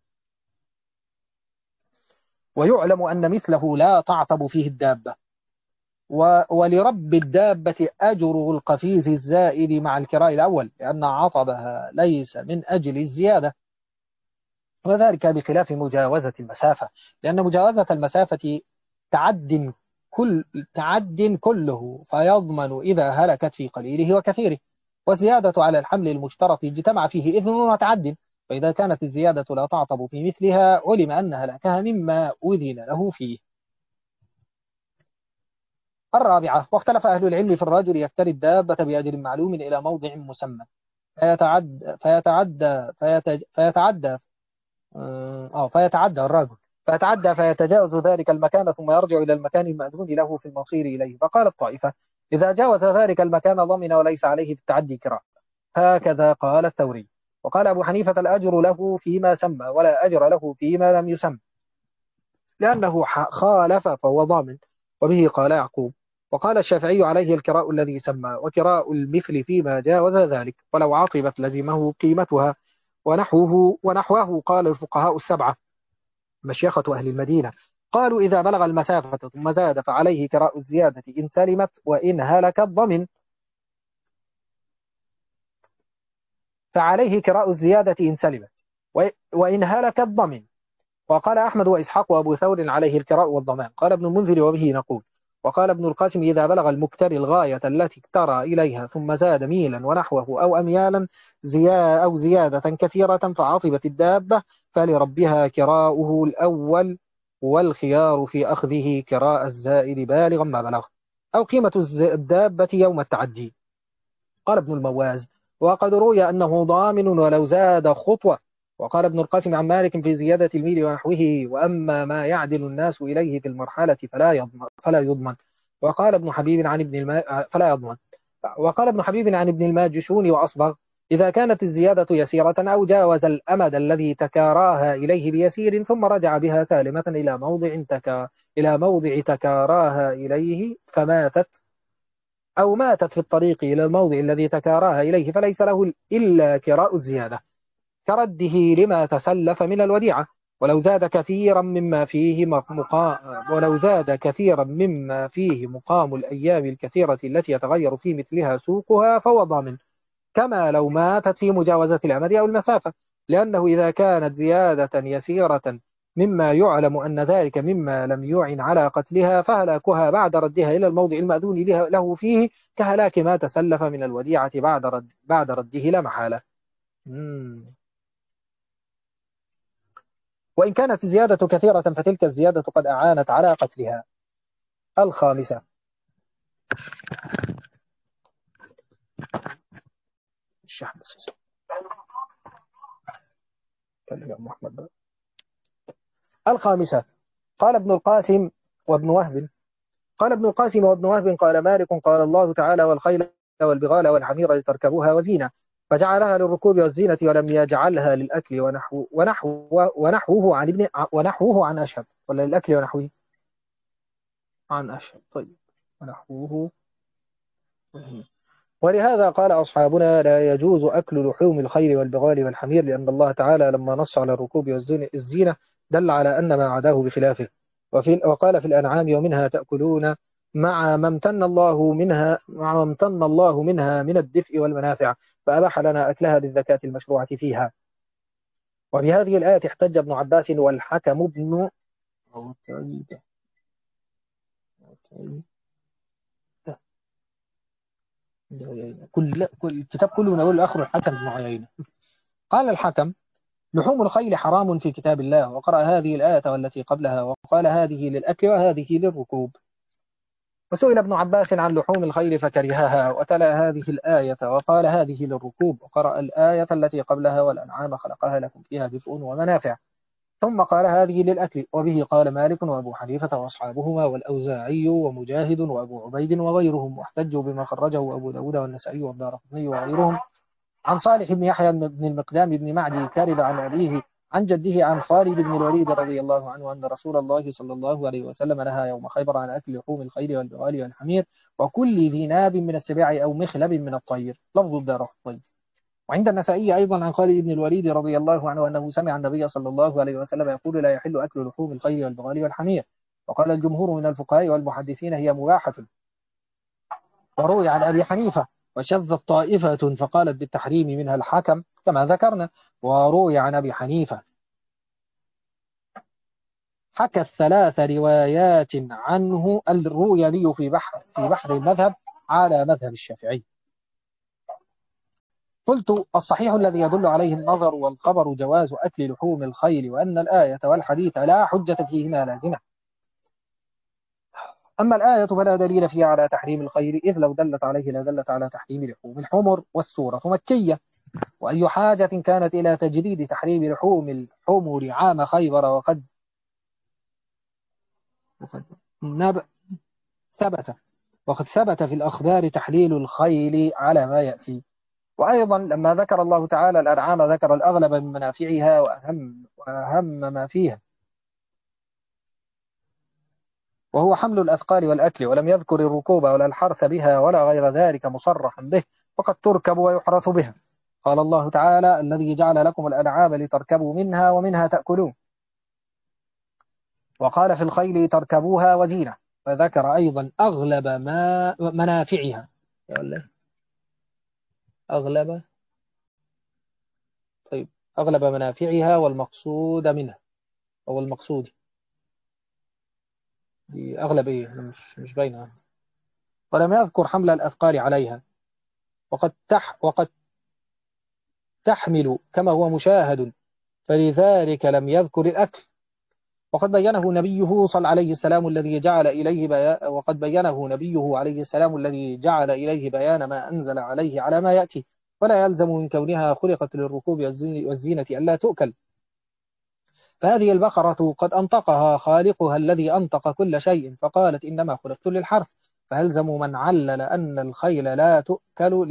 A: ويعلم أن مثله لا تعطب فيه الدابة. ولرب الدابة أجر القفيز الزائد مع الكراء الأول لأن عطبها ليس من أجل الزيادة. وذلك بخلاف مجاوزة المسافة، لأن مجاوزة المسافة تعد تعد كله فيضمن إذا هلكت في قليله وكثيره. والزيادة على الحمل المشترط اجتمع فيه إثم وتعد. فإذا كانت الزيادة لا تعطب في مثلها علم أن هلاكها مما أذن له فيه. الرابعة واختلف أهل العلم في الرجل يفتري الدابة بأجر معلوم إلى موضع مسمى فيتعدى فيتعدى الرجل فيتجاوز ذلك المكان ثم يرجع إلى المكان المأذون له في المصير إليه. فقال الطائفة إذا جاوز ذلك المكان ضمن وليس عليه بالتعدي كراء. هكذا قال الثوري. وقال أبو حنيفة الأجر له فيما سمى ولا أجر له فيما لم يسمى لأنه خالف فهو ضامن. وبه قال يعقوب. وقال الشافعي عليه الكراء الذي سمى وكراء المثل فيما جاوز ذلك ولو عاقبت لزمه قيمتها. ونحوه قال الفقهاء السبعة مشيخة أهل المدينة قالوا إذا بلغ المسافة ثم زاد فعليه كراء الزيادة إن سلمت وإن هلكت ضمن. فعليه كراء الزيادة إن سلمت وإن هلكت ضمن. وقال أحمد وإسحاق وأبو ثور عليه الكراء والضمان. قال ابن المنذر وبه نقول. وقال ابن القاسم إذا بلغ المكتري الغاية التي اكترى إليها ثم زاد ميلا ونحوه أو أميالا أو زيادة كثيرة فعطبت الدابة فلربها كراؤه الأول والخيار في أخذه كراء الزائد بالغا ما بلغ أو قيمة الدابة يوم التعدي. قال ابن المواز وقد روي أنه ضامن ولو زاد خطوة. وقال ابن القاسم عن مالك في زيادة الميل ونحوه وأما ما يعدل الناس إليه في المرحلة فلا يضمن. وقال ابن حبيب عن فلا يضمن. وقال ابن حبيب عن ابن الماجشون وأصبغ إذا كانت الزيادة يسيرة أو جاوز الأمد الذي تكاراها إليه بيسير ثم رجع بها سالمة إلى موضع تكاراها إليه فماتت أو ماتت في الطريق إلى الموضع الذي تكاراها إليه فليس له إلا كراء الزيادة كرده لما تسلف من الوديعة. ولو زاد كثيرا مما فيه مقام الأيام الكثيرة التي يتغير في مثلها سوقها فهو ضامن كما لو ماتت في مجاوزة الأمد أو المسافة. لأنه إذا كانت زيادة يسيرة مما يعلم أن ذلك مما لم يعن على قتلها فهلاكها بعد ردها إلى الموضع المأذون له فيه كهلاك ما تسلف من الوديعة بعد رده لا محالة. وإن كانت الزيادة كثيرة فتلك الزيادة قد أعانت على قتلها. الخامسة قال ابن القاسم وابن وهب قال مالك قال الله تعالى والخيل والبغال والحمير لتركبوها وزينة فجعلها للركوب والزينة ولم يجعلها للأكل ونحوه عن أشهب ولا للأكل ونحوه عن أشهب. طيب ونحوه. ولهذا قال أصحابنا لا يجوز أكل لحوم الخيل والبغال والحمير لأن الله تعالى لما نص على الركوب والزينة دل على أن ما عداه بخلافه. وقال في الأنعام ومنها تأكلون مع ما امتن الله منها من الدفء والمنافع فأباح لنا أكلها للزكاة المشروعة فيها. وبهذه الآية احتج ابن عباس والحكم بن كل الكتاب كله من أول لآخر الحكم بن عيينة. قال الحكم: لحوم الخيل حرام في كتاب الله، وقرأ هذه الآية والتي قبلها وقال هذه للأكل وهذه للركوب. وسئل ابن عباس عن لحوم الخيل فكرهها وتلا هذه الآية وقال هذه للركوب، وقرأ الآية التي قبلها والأنعام خلقها لكم فيها دفء ومنافع، ثم قال هذه للأكل. وبه قال مالك وأبو حنيفة وأصحابهما والأوزاعي ومجاهد وأبو عبيد وغيرهم، واحتجوا بما خرجه أبو داود والنسائي والدارقطني وغيرهم عن صالح بن يحيى بن المقدام بن معدي كارب عن أبيه عن جده عن خالد بن الوليد رضي الله عنه أن رسول الله صلى الله عليه وسلم نهى يوم خيبر عن أكل لحوم الخيل والبغال والحمير وكل ذي ناب من السباع أو مخلب من الطير، لفظ الدارقطني. وعند النسائي أيضا عن خالد بن الوليد رضي الله عنه أنه سمع النبي صلى الله عليه وسلم يقول: لا يحل أكل لحوم الخيل والبغال والحمير. وقال الجمهور من الفقهاء والمحدثين: هي مباحة. وروي عن أبي حنيفة وشذت طائفة فقالت بالتحريم منها الحكم كما ذكرنا. وروي عن أبي حنيفة حكى الثلاث روايات عنه الروياني في بحر المذهب على مذهب الشافعي. قلت: الصحيح الذي يدل عليه النظر والخبر جواز أكل لحوم الخيل، وأن الآية والحديث لا حجة فيهما لازمة. أما الآية فلا دليل فيها على تحريم الخيل، إذ لو دلت عليه لدلت على تحريم لحوم الحمر، والسورة مكية، وأي حاجة كانت إلى تجديد تحريم لحوم الحمر عام خيبر نب... ثبت وقد ثبت في الأخبار تحليل الخيل على ما يأتي. وأيضا لما ذكر الله تعالى الأنعام ذكر الأغلب من منافعها وأهم ما فيها، وهو حمل الأثقال والأكل، ولم يذكر الركوب ولا الحرث بها ولا غير ذلك مصرحا به، وقد تركب ويحرث بها. قال الله تعالى: الذي جعل لكم الأنعام لتركبوا منها ومنها تأكلون. وقال في الخيل: تركبوها وزينة. فذكر أيضا أغلب ما منافعها، أغلب طيب أغلب منافعها والمقصود منها، أو المقصود دي أغلب إيه، أنا مش باينة. ولم يذكر حمل الأثقال عليها، وقد تحمل كما هو مشاهد، فلذلك لم يذكر الأكل. وقد بينه نبيه صلى عليه السلام الذي جعل إليه وقد بينه نبيه عليه السلام الذي جعل إليه بيان ما أنزل عليه على ما يأتي، ولا يلزم من كونها خلقت للركوب والزينة ألا تؤكل. فهذه البقرة قد أنطقها خالقها الذي أنطق كل شيء، فقالت: إنما خلقت للحرث. فيلزم من علل أن الخيل لا تؤكل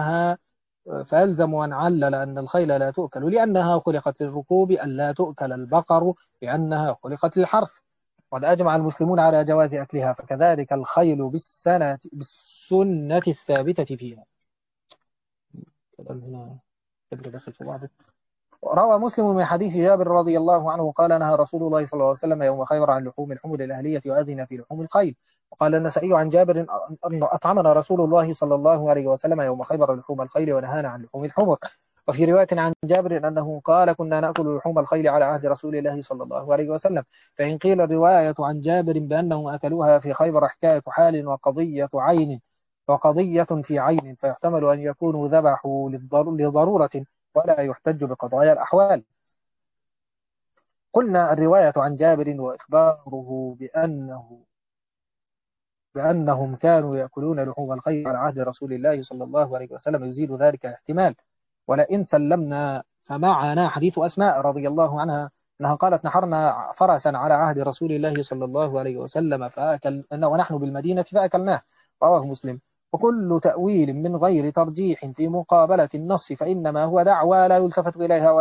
A: لأنها خلقت للركوب ألا تؤكل البقر لأنها خلقت للحرث. وقد أجمع المسلمون على جواز أكلها، فكذلك الخيل بالسنة الثابتة فيها. كلام هنا داخل في بعض. روى مسلم من حديث جابر رضي الله عنه قال: نهى رسول الله صلى الله عليه وسلم يوم خيبر عن لحوم الحمر الأهلية وأذن في لحوم الخيل. وقال النسائي عن جابر أن أطعمنا رسول الله صلى الله عليه وسلم يوم خيبر لحوم الخيل ونهانا عن لحوم الحمر. وفي رواية عن جابر أنه قال: كنا نأكل لحوم الخيل على عهد رسول الله صلى الله عليه وسلم. فإن قيل الرواية عن جابر بأنهم أكلوها في خيبر حكاية حال وقضية في عين، فيحتمل أن يكونوا ذبحوا لضرورة ولا يحتج بقضايا الأحوال. قلنا: الرواية عن جابر وإخباره بأنهم كانوا يأكلون لحوم الخيل على عهد رسول الله صلى الله عليه وسلم يزيل ذلك الاحتمال. ولئن سلمنا فمعنا حديث أسماء رضي الله عنها أنها قالت: نحرنا فرسا على عهد رسول الله صلى الله عليه وسلم ونحن بالمدينة فأكلناه، رواه مسلم. وكل تأويل من غير ترجيح في مقابلة النص فإنما هو دعوى لا يلتفت إليه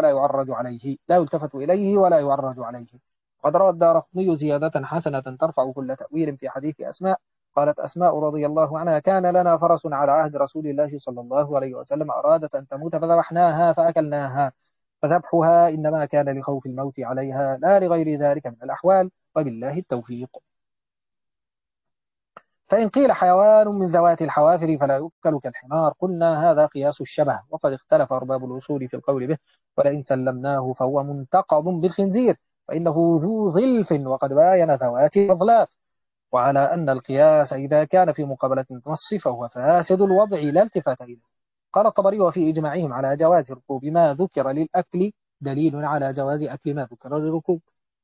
A: ولا يعرج عليه. قد روى الدارقطني زيادة حسنة ترفع كل تأويل في حديث أسماء. قالت أسماء رضي الله عنها: كان لنا فرس على عهد رسول الله صلى الله عليه وسلم أرادت أن تموت فذبحناها فأكلناها، فذبحها إنما كان لخوف الموت عليها لا لغير ذلك من الأحوال، وبالله التوفيق. فإن قيل حيوان من ذوات الحوافر فلا يؤكل كالحمار قلنا هذا قياس الشبه، وقد اختلف أرباب الأصول في القول به، ولئن سلمناه فهو منتقض بالخنزير فإنه ذو ظلف وقد باين ذوات الأظلاف. وعلى أن القياس إذا كان في مقابلة النص فهو فاسد الوضع لا التفات إليه. قال الطبري وفي إجماعهم على جواز ركوب ما ذكر للأكل دليل على جواز أكل ما ذكر للركوب.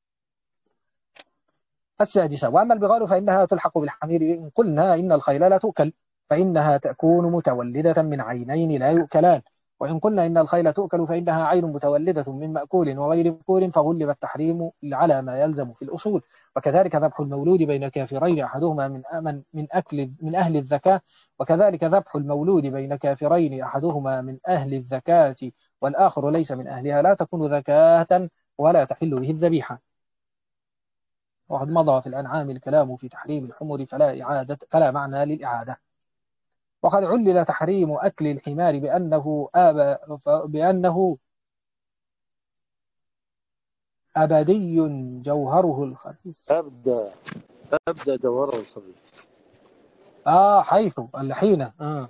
A: السادسة وأما البغال فإنها تلحق بالحمير إن قلنا إن الخيل لا تؤكل فإنها تكون متولدة من عينين لا يؤكلان، وإن قلنا إن الخيل تؤكل فإنها عين متولدة من مأكول وغير مأكول فغلب التحريم على ما يلزم في الأصول. وكذلك ذبح المولود بين كافرين أحدهما من أهل الزكاة، وكذلك ذبح المولود بين كافرين أحدهما من أهل الزكاة والآخر ليس من أهلها لا تكون زكاة ولا تحل به الذبيحة. وقد مضى في الأنعام الكلام في تحريم الحمر فلا معنى للإعادة. وقد علل تحريم أكل الحمار بأنه أبدي جوهره الخبيث.
B: أبدى جوهره الخبيث.
A: حيث الحين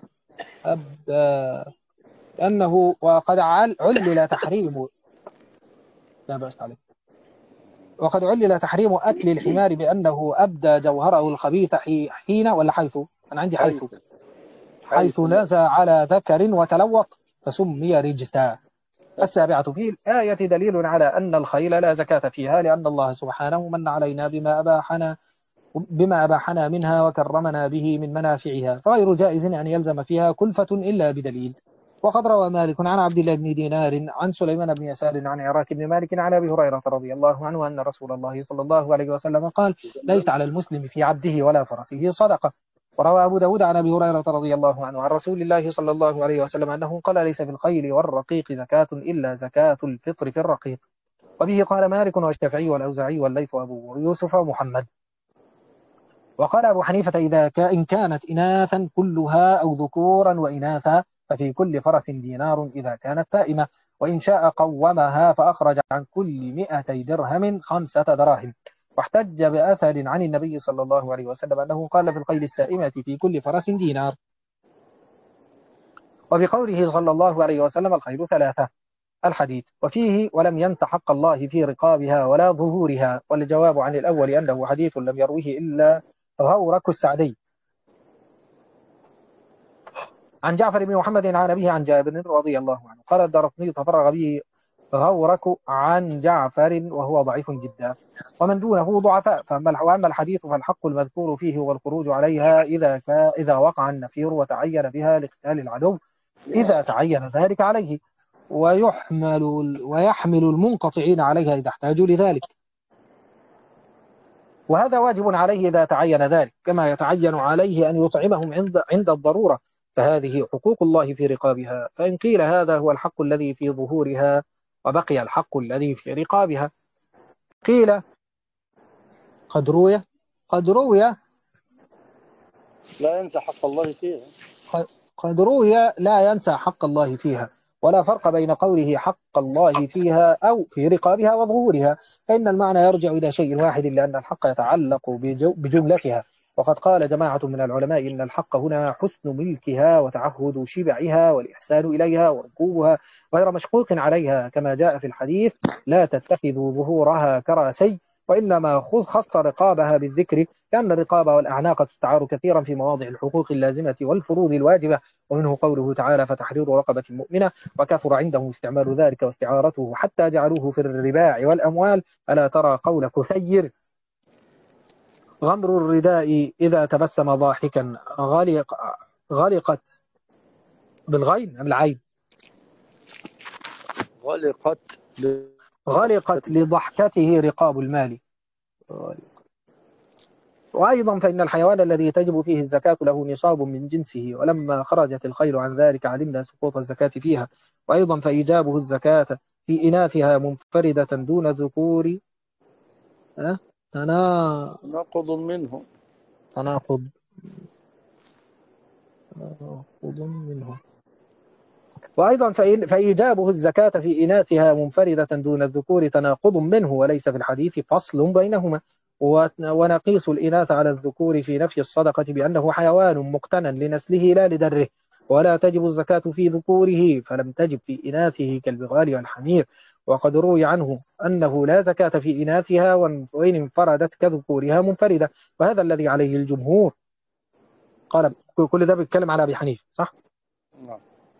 A: أبدى أنه وقد علل تحريم لا بأس عليه. وقد علل تحريم أكل الحمار بأنه أبدى جوهره الخبيث حين ولا حيث؟ أنا عندي حيث نزى على ذكر وتلوط فسمي رجسا. السابعة في الآية دليل على أن الخيل لا زكاة فيها لأن الله سبحانه من علينا بما أباحنا منها وكرمنا به من منافعها، فغير جائز أن يلزم فيها كلفة إلا بدليل. وقد روى مالك عن عبد الله بن دينار عن سليمان بن يسار عن عراك بن مالك عن أبي هريرة رضي الله عنه أن رسول الله صلى الله عليه وسلم قال ليس على المسلم في عبده ولا فرسه صدقة. وروى أبو داود عن أبي هريرة رضي الله عنه عن رسول الله صلى الله عليه وسلم أنه قال ليس في الخيل والرقيق زكاة إلا زكاة الفطر في الرقيق. وبه قال مالك والشافعي والأوزاعي والليث وأبو يوسف ومحمد. وقال أبو حنيفة إن كانت إناثا كلها أو ذكورا وإناثا ففي كل فرس دينار إذا كانت تائمة، وإن شاء قومها فأخرج عن كل 200 درهم 5 دراهم. واحتج بأثر عن النبي صلى الله عليه وسلم أنه قال في الخيل السائمة في كل فرس دينار، وبقوله صلى الله عليه وسلم الخيل 3 الحديث. وفيه ولم ينس حق الله في رقابها ولا ظهورها، والجواب عن الأول أنه حديث لم يرويه إلا غورك السعدي عن جعفر بن محمد عن أبيه عن جابر رضي الله عنه قال الدارقطني تفرغ به غورك عن جعفر وهو ضعيف جدا ومن دونه ضعفاء. وأما الحديث فالحق المذكور فيه هو الخروج عليها إذا وقع النفير وتعين بها لاقتال العدو إذا تعين ذلك عليه، ويحمل المنقطعين عليها إذا احتاجوا لذلك، وهذا واجب عليه إذا تعين ذلك كما يتعين عليه أن يطعمهم عند الضرورة، فهذه حقوق الله في رقابها. فإن قيل هذا هو الحق الذي في ظهورها وبقي الحق الذي في رقابها، قيل قد روي
B: لا ينسى حق الله فيها
A: قد روي لا ينسى حق الله فيها، ولا فرق بين قوله حق الله فيها أو في رقابها وظهورها، فإن المعنى يرجع إلى شيء واحد لأن الحق يتعلق بجملتها. وقد قال جماعة من العلماء إن الحق هنا حسن ملكها وتعهد شبعها والإحسان إليها وركوبها غير مشقوق عليها، كما جاء في الحديث لا تتخذوا ظهورها كراسي، وإنما خص رقابها بالذكر لأن الرقاب والأعناق تستعار كثيرا في مواضع الحقوق اللازمة والفروض الواجبة، ومنه قوله تعالى فتحرير رقبة مؤمنة، وكثر عندهم استعمال ذلك واستعارته حتى جعلوه في الرباع والأموال. ألا ترى قول كثير غمر الرداء إذا تبسم ضاحكا غلقت بالغين أم العين غلقت لضحكته رقاب المال. وأيضا فإن الحيوان الذي تجب فيه الزكاة له نصاب من جنسه، ولما خرجت الخيل عن ذلك علمنا سقوط الزكاة فيها. وأيضا فإيجابه الزكاة في إناثها منفردة دون ذكور
B: تناقض منه
A: وأيضا فإيجابه الزكاة في إناثها منفردة دون الذكور تناقض منه، وليس في الحديث فصل بينهما. ونقيس الإناث على الذكور في نفي الصدقة بأنه حيوان مقتنى لنسله لا لدره، ولا تجب الزكاة في ذكوره فلم تجب في إناثه كالبغال والحمير. وقد روي عنه أنه لا زكاة في إناثها وإن انفردت كذكورها منفردة، وهذا الذي عليه الجمهور. قال كل ده بيتكلم على أبي حنيفة صح؟
B: نعم.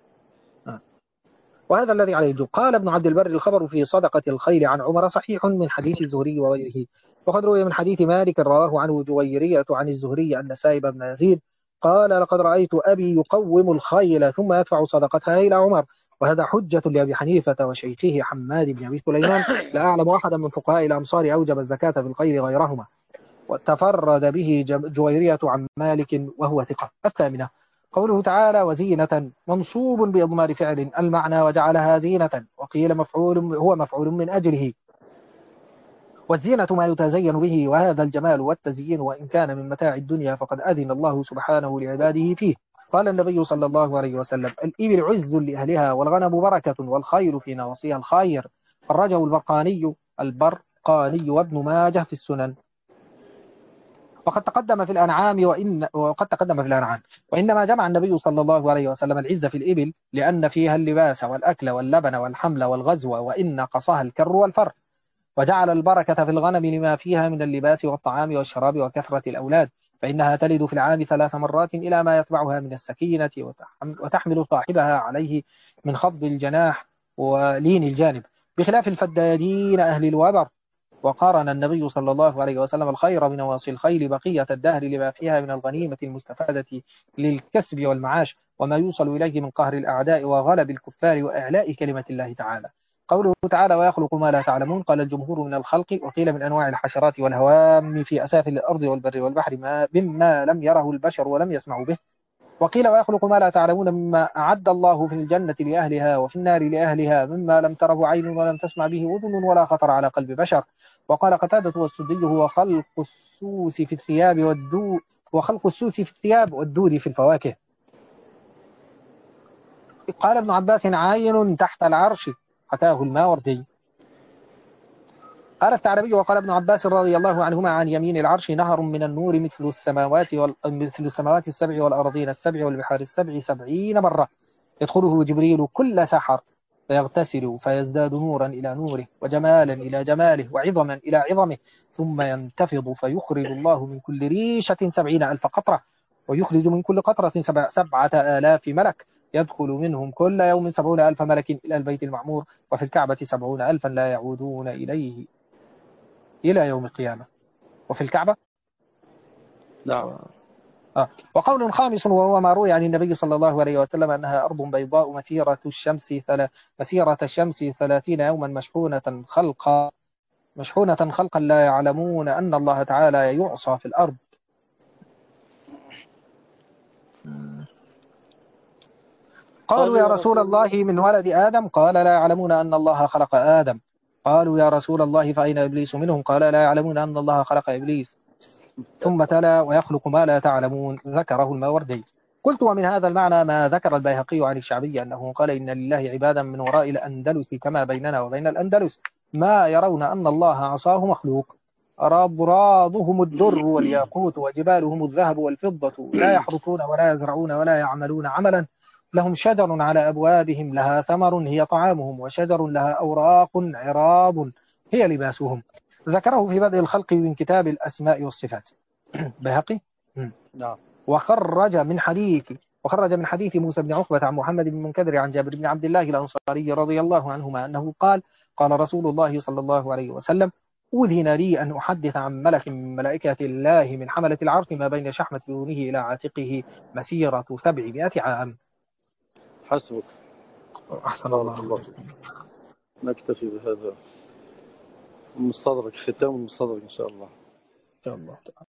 A: وهذا الذي عليه الجمهور. قال ابن عبد البر الخبر في صدقة الخيل عن عمر صحيح من حديث الزهري وغيره، وقد روي من حديث مالك رواه عنه جويرية عن الزهري أن سائب بن يزيد قال لقد رأيت أبي يقوم الخيل ثم يدفع صدقتها إلى عمر. وهذا حجة لأبي حنيفة وشيخه حماد بن أبي سليمان. لا أعلم أحدا من فقهاء الأمصار أوجب الزكاة في الخيل غيرهما، وتفرد به جويرية عن مالك وهو ثقة. الثامنة قوله تعالى وزينة منصوب بإضمار فعل المعنى وجعلها زينة، وقيل مفعول هو مفعول من أجله. والزينة ما يتزين به، وهذا الجمال والتزيين وإن كان من متاع الدنيا فقد أذن الله سبحانه لعباده فيه. قال النبي صلى الله عليه وسلم الإبل عز لأهلها والغنم بركة والخيل في نواصيها الخير. خرجه البرقاني وابن ماجه في السنن. وقد تقدم في الأنعام وإنما جمع النبي صلى الله عليه وسلم العز في الإبل لأن فيها اللباس والأكل واللبن والحمل والغزو، وإن قصها الكر والفر. وجعل البركة في الغنم لما فيها من اللباس والطعام والشراب وكثرة الأولاد، فإنها تلد في العام 3 مرات إلى ما يتبعها من السكينة وتحمل صاحبها عليه من خفض الجناح ولين الجانب، بخلاف الفدادين أهل الوبر. وقارن النبي صلى الله عليه وسلم الخير بنواصي الخيل بقية الدهر لما فيها من الغنيمة المستفادة للكسب والمعاش، وما يوصل إليه من قهر الأعداء وغلب الكفار وإعلاء كلمة الله تعالى. قوله تعالى ويخلق ما لا تعلمون، قال الجمهور من الخلق، وقيل من أنواع الحشرات والهوام في أسافل الأرض والبر والبحر مما لم يره البشر ولم يسمعوا به. وقيل ويخلق ما لا تعلمون مما أعد الله في الجنة لأهلها وفي النار لأهلها مما لم تره عين ولم تسمع به أذن ولا خطر على قلب بشر. وقال قتادة والسدي هو خلق السوس في الثياب والدود في الفواكه. قال ابن عباس عاين تحت العرش حكاه الماوردي. قال الثعلبي وقال ابن عباس رضي الله عنهما عن يمين العرش نهر من النور مثل السماوات السبع والأرضين السبع والبحار السبع 70 مرة، يدخله جبريل كل سحر فيغتسل فيزداد نورا إلى نوره وجمالا إلى جماله وعظما إلى عظمه، ثم ينتفض فيخرج الله من كل ريشة 70,000 قطرة، ويخرج من كل قطرة 7,000 ملك، يدخل منهم كل يوم 70,000 ملك إلى البيت المعمور، وفي الكعبة 70,000 لا يعودون إليه إلى يوم القيامة. وفي الكعبة
B: نعم.
A: وقول خامس وهو ما روي عن النبي صلى الله عليه وسلم أنها أرض بيضاء مسيرة الشمس 30 يوما مشحونة خلقا لا يعلمون أن الله تعالى يعصى في الأرض. قالوا يا رسول الله من ولد آدم؟ قال لا يعلمون أن الله خلق آدم. قالوا يا رسول الله فأين إبليس منهم؟ قال لا يعلمون أن الله خلق إبليس. ثم تلا ويخلق ما لا تعلمون، ذكره الماوردي. قلت ومن هذا المعنى ما ذكر البيهقي عن الشعبي أنه قال إن لله عبادا من وراء الأندلس كما بيننا وبين الأندلس ما يرون أن الله عصاه مخلوق، أراضهم الدر والياقوت وجبالهم الذهب والفضة، لا يحرثون ولا يزرعون ولا يعملون عملا، لهم شجر على أبوابهم لها ثمر هي طعامهم، وشجر لها أوراق عراض هي لباسهم. ذكره في بدء الخلق من كتاب الأسماء والصفات. بيهقي.
B: نعم.
A: وخرج من حديث موسى بن عقبة عن محمد بن منكدر عن جابر بن عبد الله الأنصاري رضي الله عنهما أنه قال قال رسول الله صلى الله عليه وسلم أذن لي أن أحدث عن ملك من ملائكة الله من حملة العرش ما بين شحمة أذنه إلى عاتقه مسيرة 700 عام.
B: حسبك.
A: أحسن
B: بارك
A: الله
B: فيك. نكتفي بهذا المستدرك، ختام المستدرك إن شاء الله.
A: إن شاء الله.